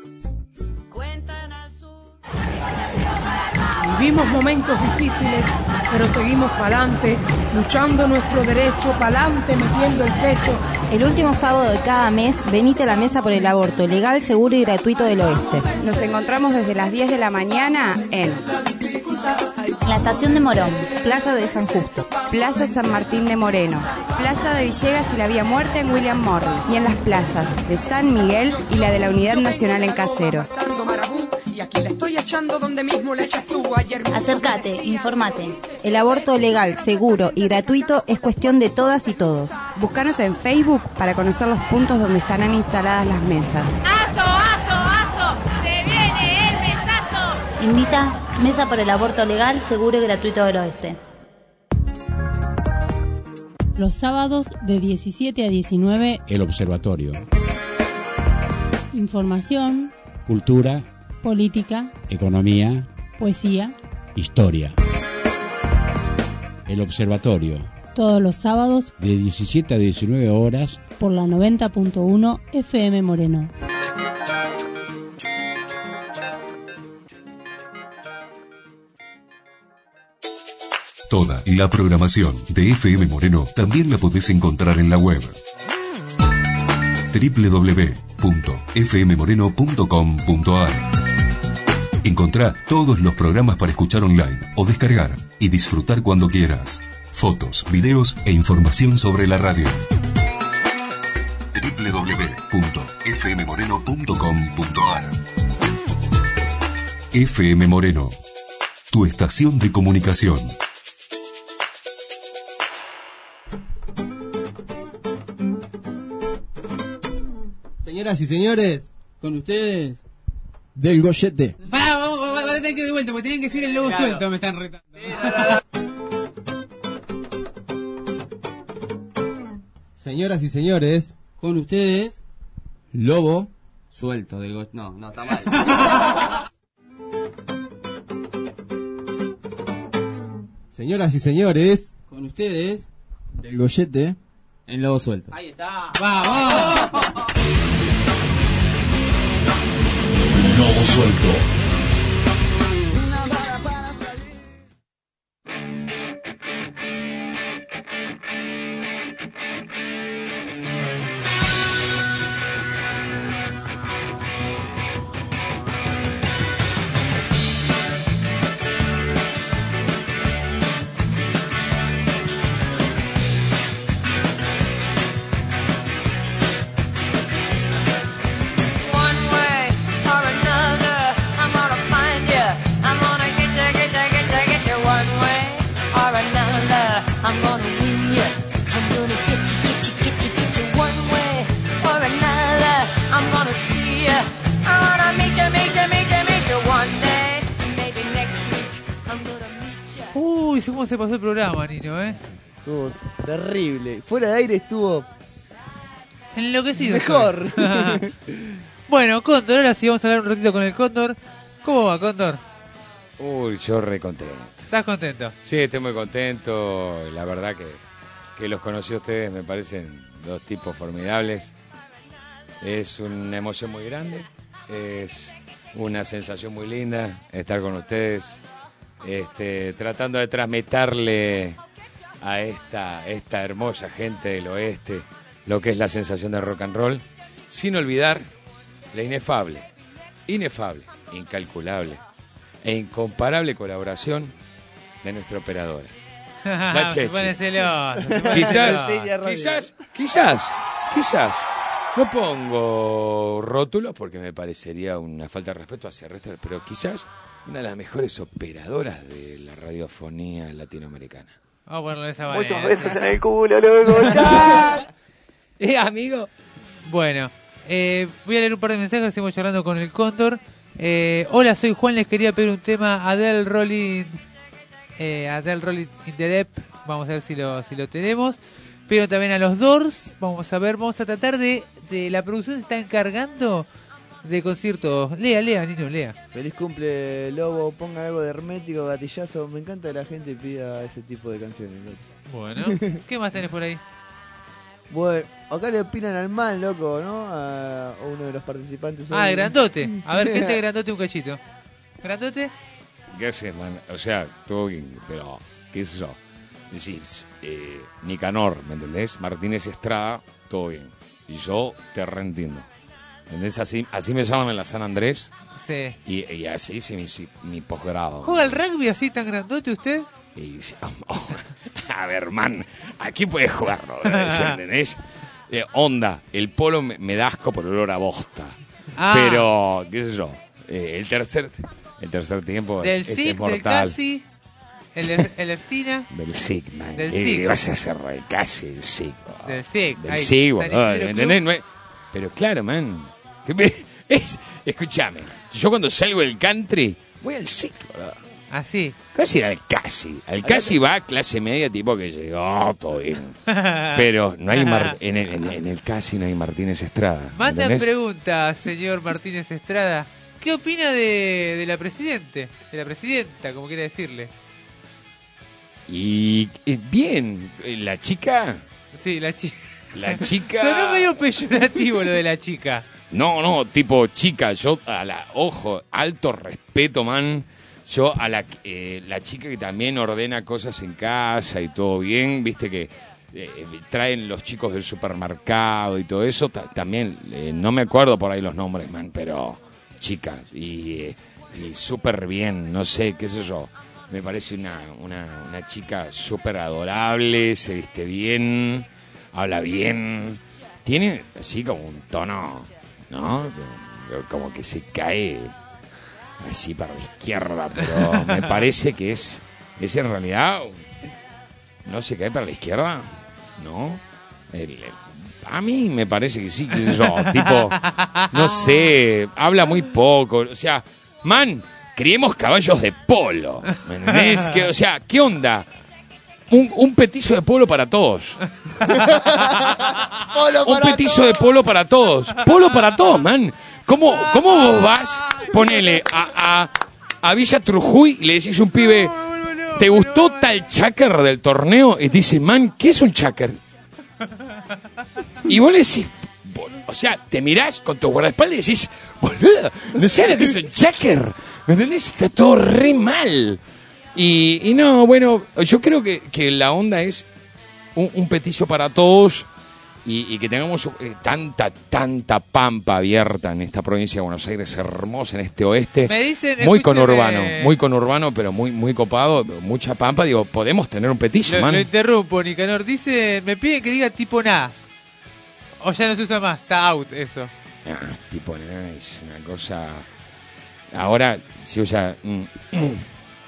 S30: Vivimos momentos difíciles, pero seguimos pa'lante, luchando nuestro derecho, pa'lante, metiendo el pecho.
S31: El último sábado de cada mes, venite a la mesa por el aborto legal, seguro y gratuito del oeste.
S32: Nos encontramos desde las diez de la mañana en
S31: la estación de Morón, Plaza de San Justo,
S32: Plaza San Martín de Moreno, Plaza de Villegas y la Vía Muerta en William Morris, y en las plazas de San Miguel y la de la Unidad Nacional en Caseros.
S30: Y aquí le estoy echando donde mismo le echas tú ayer.
S31: Acércate, informate. El aborto legal, seguro y gratuito es cuestión de todas y todos.
S32: Búscanos en Facebook para conocer los puntos donde estarán instaladas las mesas.
S21: ¡Aso, aso, aso! ¡Se viene el mesazo!
S31: Invita Mesa por el Aborto Legal, Seguro y Gratuito del Oeste.
S32: Los sábados de diecisiete a diecinueve.
S33: El Observatorio.
S32: Información.
S33: Cultura.
S32: Política.
S33: Economía.
S32: Poesía.
S33: Historia. El Observatorio.
S32: Todos los sábados.
S33: De diecisiete a diecinueve horas.
S32: Por la noventa punto uno F M Moreno.
S1: Toda la programación de F M Moreno también la podés encontrar en la web doble u doble u doble u punto f m moreno punto com punto a r. Encontrá todos los programas para escuchar online o descargar y disfrutar cuando quieras. Fotos, videos e información sobre la radio. doble u doble u doble u punto f m moreno punto com punto a r. F M Moreno, tu estación de comunicación.
S2: Señoras y señores,
S3: con ustedes,
S2: del Goyete.
S3: Ah, vamos, vamos, vamos a tener que ir de vuelta, porque tienen que decir el lobo
S2: Claro.
S3: suelto, me están retando.
S2: Señoras y señores,
S3: con ustedes,
S2: Lobo
S5: Suelto del Goyete. No, no, está mal.
S2: Señoras y señores,
S3: con ustedes,
S2: del Goyete, el Lobo Suelto.
S3: Ahí está. ¡Vamos!
S27: Lobo Suelto.
S21: One way or another, I'm gonna find you. I'm gonna get you, get you, get you, get you. One way or another, I'm gonna win you. I'm gonna get you, get you, get you, get you. One way or another, I'm gonna see you. I wanna meet you, meet you, meet you, meet you. One day, maybe next week, I'm gonna meet you.
S6: Uy, cómo se pasó el programa, niño, ¿eh?
S28: Estuvo terrible. Fuera de aire estuvo
S6: enloquecido.
S28: mejor.
S6: Bueno, Cóndor, ahora sí vamos a hablar un ratito con el Cóndor. ¿Cómo va, Cóndor?
S7: Uy, yo re contento.
S6: ¿Estás contento?
S7: Sí, estoy muy contento. La verdad que, que los conocí a ustedes, me parecen dos tipos formidables. Es una emoción muy grande, es una sensación muy linda estar con ustedes, este, tratando de transmitirle a esta, esta hermosa gente del oeste lo que es la sensación de rock and roll, sin olvidar la inefable, inefable, incalculable e incomparable colaboración de nuestra operadora. La
S6: Se
S7: Chechi.
S6: pone celoso, se pone
S7: Quizás,
S6: celoso.
S7: quizás, quizás, quizás, no pongo rótulos porque me parecería una falta de respeto hacia el resto, pero quizás una de las mejores operadoras de la radiofonía latinoamericana.
S6: Vamos a ponerlo de esa manera.
S7: Muchos besos
S6: sí.
S7: en el culo, loco. Eh, amigo.
S6: Bueno, eh, voy a leer un par de mensajes, seguimos charlando con el Cóndor. Eh, hola, soy Juan, les quería pedir un tema Adele Rolling, eh, Adele Rolling in the Deep. Vamos a ver si lo, si lo tenemos. Pero también a los Doors, vamos a ver, vamos a tratar de, de la producción se está encargando de conciertos. Lea, lea, niño, lea.
S28: Feliz cumple, Lobo. Pongan algo de Hermético, Gatillazo. Me encanta que la gente pida ese tipo de canciones, loco.
S6: Bueno, ¿qué más tenés por ahí?
S28: Bueno, acá le opinan al mal, loco, ¿no? A, a uno de los participantes.
S6: Ah,
S28: hoy.
S6: el grandote. A ver, gente grandote un cachito. ¿Grandote?
S7: ¿Qué haces, man? O sea, todo bien, pero, ¿qué es eso? Es decir, eh, Nicanor, ¿me entendés? Martínez Estrada, todo bien. Y yo te reentiendo. ¿Entendés? Así, así me llaman en la San Andrés.
S6: Sí.
S7: Y, y así hice mi, mi posgrado.
S6: ¿Juega el rugby así tan grandote usted?
S7: Y, oh, a ver, man, aquí puedes jugarlo, ¿entendés? Eh, onda, el polo me, me da asco por olor a bosta.
S6: Ah.
S7: Pero, qué sé yo, eh, el tercer el tercer tiempo
S6: Del
S7: es, es,
S6: SIG,
S7: es
S6: del
S7: mortal.
S6: casi, el, el Ertina.
S7: Del SIG, man.
S6: Del
S7: ¿Qué
S6: SIG.
S7: vas a hacer del casi, el SIG? boludo?
S6: Del SIG.
S7: Del
S6: ahí,
S7: SIG,
S6: San
S7: boludo,
S6: Isidro
S7: ¿entendés?
S6: Club.
S7: No es- pero claro, man. que me- es- Escúchame, yo cuando salgo del country, voy al SIG, boludo.
S6: Así.
S7: Casi era al casi. Al casi va clase media, tipo que llegó, todo bien. Pero no hay Mar- en, el, en, el- en el casi no hay Martínez Estrada.
S6: Mandan
S7: ¿entendés?
S6: preguntas, señor Martínez Estrada. ¿Qué opina de, de la presidente? De la presidenta, como quiera decirle.
S7: Y eh, bien, eh, la chica.
S6: Sí, la chica.
S7: La chica.
S6: Sonó medio peyorativo lo de la chica.
S7: No, no, tipo chica, yo a la, ojo, alto respeto, man. Yo a la, eh, la chica que también ordena cosas en casa y todo bien, viste que eh, traen los chicos del supermercado y todo eso, ta- también, eh, no me acuerdo por ahí los nombres, man, pero chicas, y, eh, y súper bien, no sé, qué sé yo. Me parece una, una, una chica súper adorable, se viste bien, habla bien, tiene así como un tono, ¿no? Como, como que se cae así para la izquierda, pero me parece que es, es en realidad, ¿no se cae para la izquierda? ¿No? El- el- A mí me parece que sí, qué sé yo, tipo, no sé, habla muy poco, o sea, man, criemos caballos de polo, ¿me entendés? Que, o sea, ¿qué onda? Un, un petizo de polo para todos.
S4: Polo
S7: Un
S4: para
S7: petizo
S4: todos.
S7: de polo para todos. Polo para todos, man. ¿Cómo, cómo vos vas, ponele a, a, a Villa Trujuy y le decís a un pibe, ¿te gustó tal cháquer del torneo? Y te dice, man, ¿qué es un cháquer? Y vos le decís, o sea, te mirás con tu guardaespaldas y decís, boludo, no sé lo que es un cháquer. ¿Me entendés? Está todo re mal. Y, y no, bueno, yo creo que, que la onda es un, un petizo para todos y, y que tengamos eh, tanta, tanta pampa abierta en esta provincia de Buenos Aires, hermosa, en este oeste.
S6: Me dicen,
S7: muy
S6: escúcheme-
S7: conurbano, muy conurbano, pero muy muy copado, mucha pampa. Digo, podemos tener un petizo,
S6: Lo,
S7: man.
S6: lo interrumpo, Nicanor. Dice, me piden que diga tipo na. O ya no se usa más, está out eso.
S7: Ah, tipo, nada, es una cosa... Ahora se usa... mm, mm.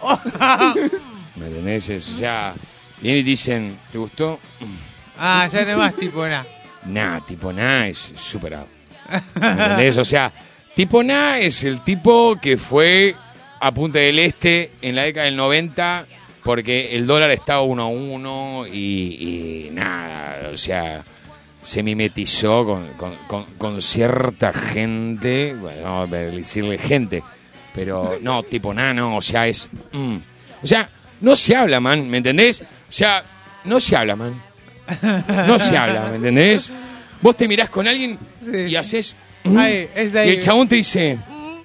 S7: ¿Me entendés? Es, o sea, vienen y dicen, ¿te gustó?
S6: Ah, ya no es más tipo na.
S7: Nah, tipo nada es superado. ¿Me entendés? O sea, tipo nada es el tipo que fue a Punta del Este en la década del noventa porque el dólar estaba uno a uno y, y nada, o sea, se mimetizó con, con, con, con cierta gente, bueno, no decirle gente, pero no, tipo nada, no, o sea, es... Mm. O sea, no se habla, man, ¿me entendés? O sea, no se habla, man. No se habla, ¿me entendés? Vos te mirás con alguien y haces... mm,
S6: Ahí, es ahí.
S7: y el chabón te dice...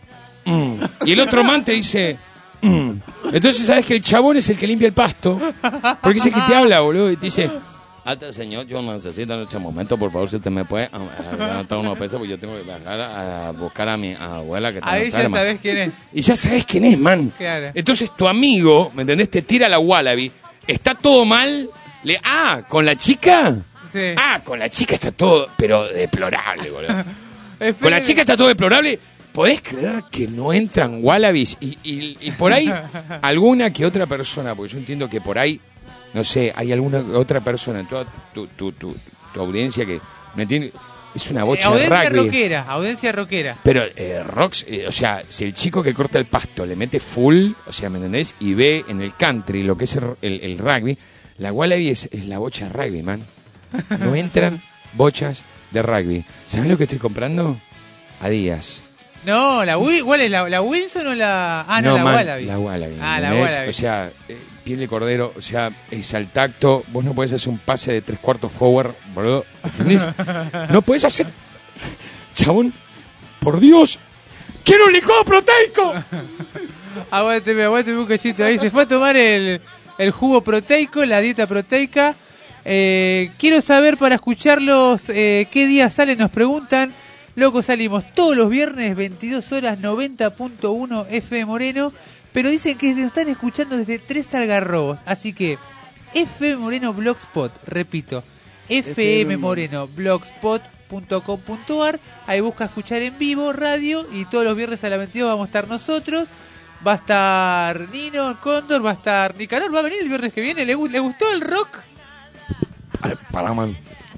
S7: mm, y el otro man te dice... mm. Entonces sabes que el chabón es el que limpia el pasto. Porque es el que te habla, boludo, y te dice... Alta señor, yo necesito en este momento, por favor, si usted me puede anotar unos pesos, porque yo tengo que bajar a buscar a mi abuela que está
S6: Ahí ya
S7: enferma.
S6: sabés quién es.
S7: Y ya sabes quién es, man.
S6: Claro.
S7: Entonces tu amigo, ¿me entendés? Te tira la wallaby. ¿Está todo mal? Le, ah, ¿con la chica?
S6: Sí.
S7: Ah, con la chica está todo, pero deplorable, boludo.
S6: Espere.
S7: Con la chica está todo deplorable. ¿Podés creer que no entran wallabies? Y, y, y por ahí, alguna que otra persona, porque yo entiendo que por ahí, no sé, hay alguna otra persona en toda tu, tu, tu, tu audiencia que, ¿me entiendes? Es una bocha de
S6: audiencia
S7: rugby.
S6: rockera, audiencia rockera.
S7: Pero eh, Rox, eh, o sea, si el chico que corta el pasto le mete full, o sea, ¿me entendés? Y ve en el country lo que es el, el, el rugby, la wallaby es, es la bocha de rugby, man. No entran bochas de rugby. ¿Sabes lo que estoy comprando? A Díaz.
S6: No, la Wi- ¿cuál es la, la Wilson o la ah no, la
S7: man,
S6: Wallaby?
S7: La wallaby.
S6: Ah, la
S7: ¿entendés?
S6: Wallaby.
S7: O sea, eh, piel de cordero, o sea, es al tacto. Vos no podés hacer un pase de tres cuartos forward, boludo. ¿Entendés? No podés hacer... Chabón, por Dios, ¡quiero un licuado proteico!
S6: Aguánteme, aguánteme un cachito ahí. Se fue a tomar el, el jugo proteico, la dieta proteica. Eh, quiero saber para escucharlos eh, qué día salen, nos preguntan. Loco, salimos todos los viernes, veintidós horas, noventa punto uno F M Moreno. Pero dicen que nos están escuchando desde Tres Algarrobos. Así que F M Moreno Blogspot, repito, F M Moreno Blogspot punto com punto ar. Ahí busca escuchar en vivo radio y todos los viernes a las veintidós vamos a estar nosotros. Va a estar Nino, Cóndor, va a estar Nicanor, va a venir el viernes que viene. ¿Le, gu- le gustó el rock?
S7: Ay, pará, man.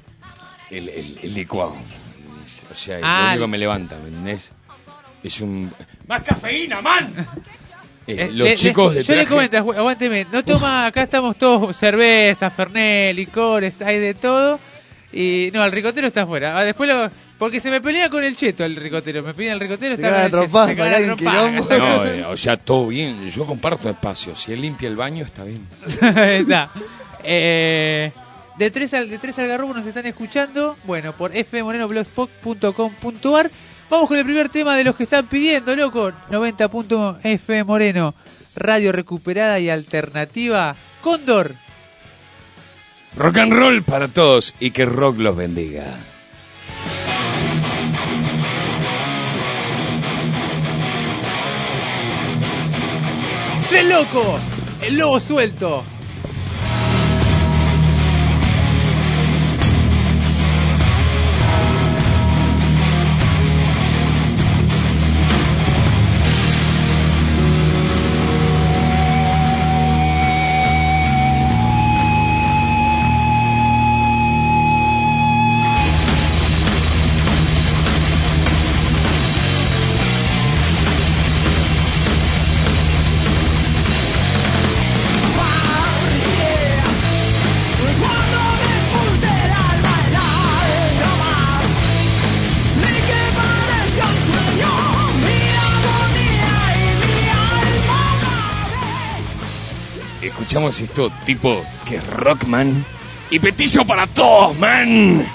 S7: El, el, el licuado. Es- O sea,
S6: Ah,
S7: lo único
S6: el-
S7: que me levanta, ¿me entendés? Es un... ¡Más cafeína, man! Eh,
S6: Eh,
S7: los
S6: le-
S7: chicos
S6: le-
S7: de
S6: Yo le
S7: traje-
S6: comento, agu- aguánteme, no toma, acá estamos todos cerveza, fernet, licores, hay de todo. Y no, el ricotero está afuera. Ah, después lo, porque se me pelea con el cheto el ricotero, me piden el ricotero, está
S4: cagan
S6: con el
S4: a trompadas,
S6: cheto, se cagan a
S4: acá hay un
S6: trompadas,
S4: quilombo.
S7: No, eh, o sea, todo bien. Yo comparto espacio. Si él limpia el baño, está bien.
S6: Ahí está. Eh, de tres al de tres Algarrobos nos están escuchando. Bueno, por f m moreno blogspot punto com punto ar. Vamos con el primer tema de los que están pidiendo, loco. noventa punto uno F M Moreno, radio recuperada y alternativa. Cóndor.
S7: Rock and roll para todos y que rock los bendiga.
S6: ¡Tres loco! El lobo suelto.
S7: escuchamos esto tipo que es rock, man. Y petizo para todos, man.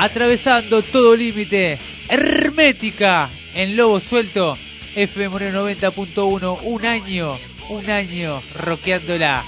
S6: atravesando todo límite, Hermética en Lobo Suelto, F M Moreno noventa punto uno, un año, un año rockeándola.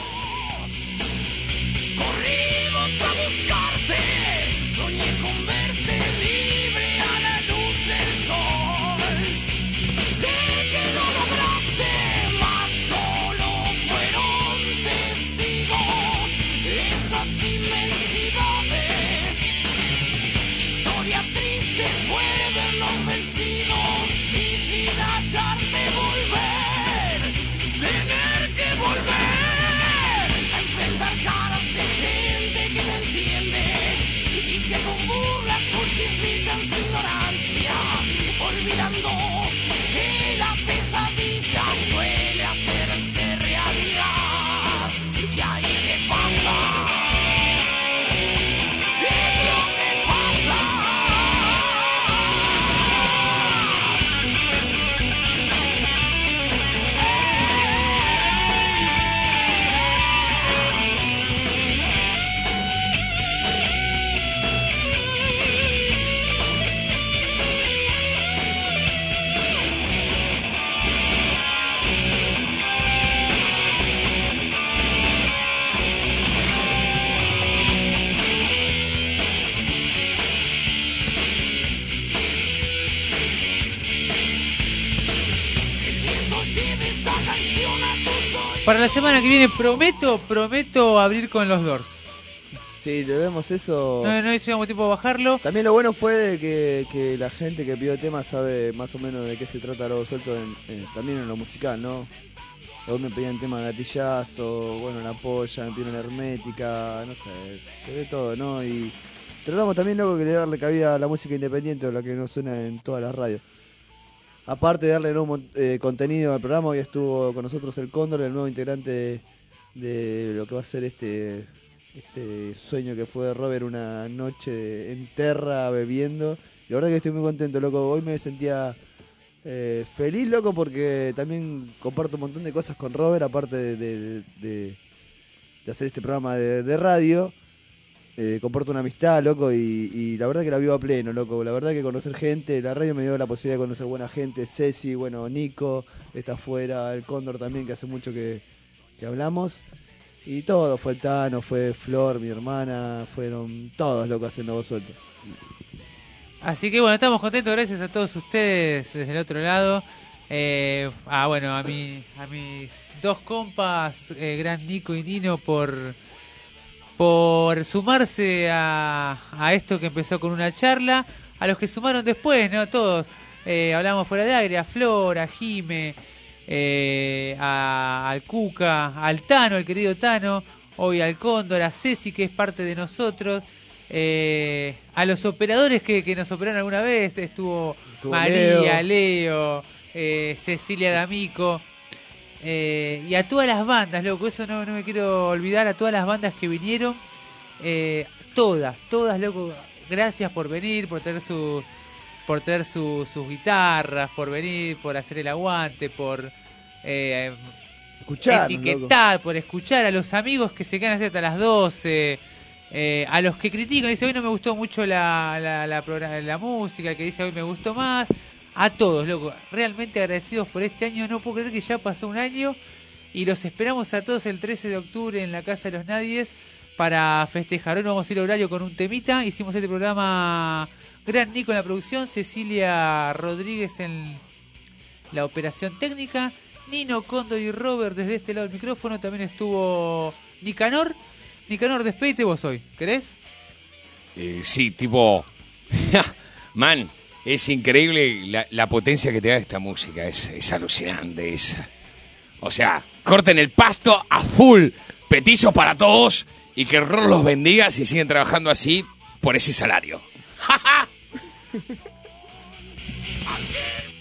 S21: Corrimos a buscarte, soñé con verte libre a la luz del sol. Sé que lo lograste, mas solo fueron testigos esas inmensidades. Historia triste fue vernos vencidos y sin hallarte volver, tener que volver a enfrentar caras de gente que no entiende y que con burlas justifican su ignorancia, olvidando que la pesadilla suele hacerse realidad. Y ahí qué pasa, ¿qué es lo que pasa? Lleve esta canción a tus oídos.
S6: Para la semana que viene prometo, prometo abrir con los Doors.
S4: Sí, le vemos eso.
S6: No, no hicimos tiempo a bajarlo.
S4: También lo bueno fue que, que la gente que pidió el tema sabe más o menos de qué se trata Lobo Suelto en, en- también en lo musical, ¿no? Luego me pedían tema de gatillazo, bueno, la polla, me pidieron hermética, no sé, se ve todo, ¿no? Y tratamos también luego que le darle cabida a la música independiente, o la que no suena en todas las radios. Aparte de darle nuevo mon- eh, contenido al programa, hoy estuvo con nosotros el Cóndor, el nuevo integrante de, de lo que va a ser este este sueño que fue de Robert, una noche de- en Terra bebiendo. Y la verdad que estoy muy contento, loco. Hoy me sentía eh, feliz, loco, porque también comparto un montón de cosas con Robert, aparte de, de, de- de hacer este programa de, de radio. Eh, comparto una amistad, loco, y, y la verdad que la vivo a pleno, loco. La verdad que conocer gente, la radio me dio la posibilidad de conocer buena gente. Ceci, bueno, Nico, está afuera, el Cóndor también, que hace mucho que, que hablamos. Y todo, fue el Tano, fue Flor, mi hermana, fueron todos locos haciendo Voz Suelto.
S6: Así que bueno, estamos contentos, gracias a todos ustedes desde el otro lado. Eh, ah, bueno, a mi, a mis dos compas, eh, Gran Nico y Nino, por por sumarse a, a esto que empezó con una charla, a los que sumaron después, ¿no? Todos, eh, hablamos fuera de aire, a Flor, a Jime, eh, a, al Cuca, al Tano, el querido Tano, hoy al Cóndor, a Ceci, que es parte de nosotros, eh, a los operadores que, que nos operaron alguna vez, estuvo,
S4: Estuvo
S6: María,
S4: Leo.
S6: Leo, eh, Cecilia D'Amico, eh, y a todas las bandas, loco, eso no, no me quiero olvidar, a todas las bandas que vinieron, eh, todas, todas, loco, gracias por venir, por traer su, por traer su- sus guitarras, por venir, por hacer el aguante, por eh,
S4: Escuchar,
S6: etiquetar, por escuchar a los amigos que se quedan hasta las doce, eh, a los que critican, dice hoy no me gustó mucho la, la, la, progra- la música, que dice hoy me gustó más, a todos, loco, realmente agradecidos por este año, no puedo creer que ya pasó un año y los esperamos a todos el trece de octubre en la Casa de los Nadies para festejar. Hoy nos vamos a ir a horario con un temita, hicimos este programa Gran Nico en la producción, Cecilia Rodríguez en la operación técnica, Nino, Cóndor y Robert desde este lado del micrófono, también estuvo Nicanor. Nicanor, despedite vos hoy, ¿querés?
S7: Eh, sí, tipo... Man, es increíble la, la potencia que te da esta música, es, es alucinante. Es, o sea, corten el pasto a full, petizos para todos y que el rol los bendiga si siguen trabajando así por ese salario. ¡Ja, ja!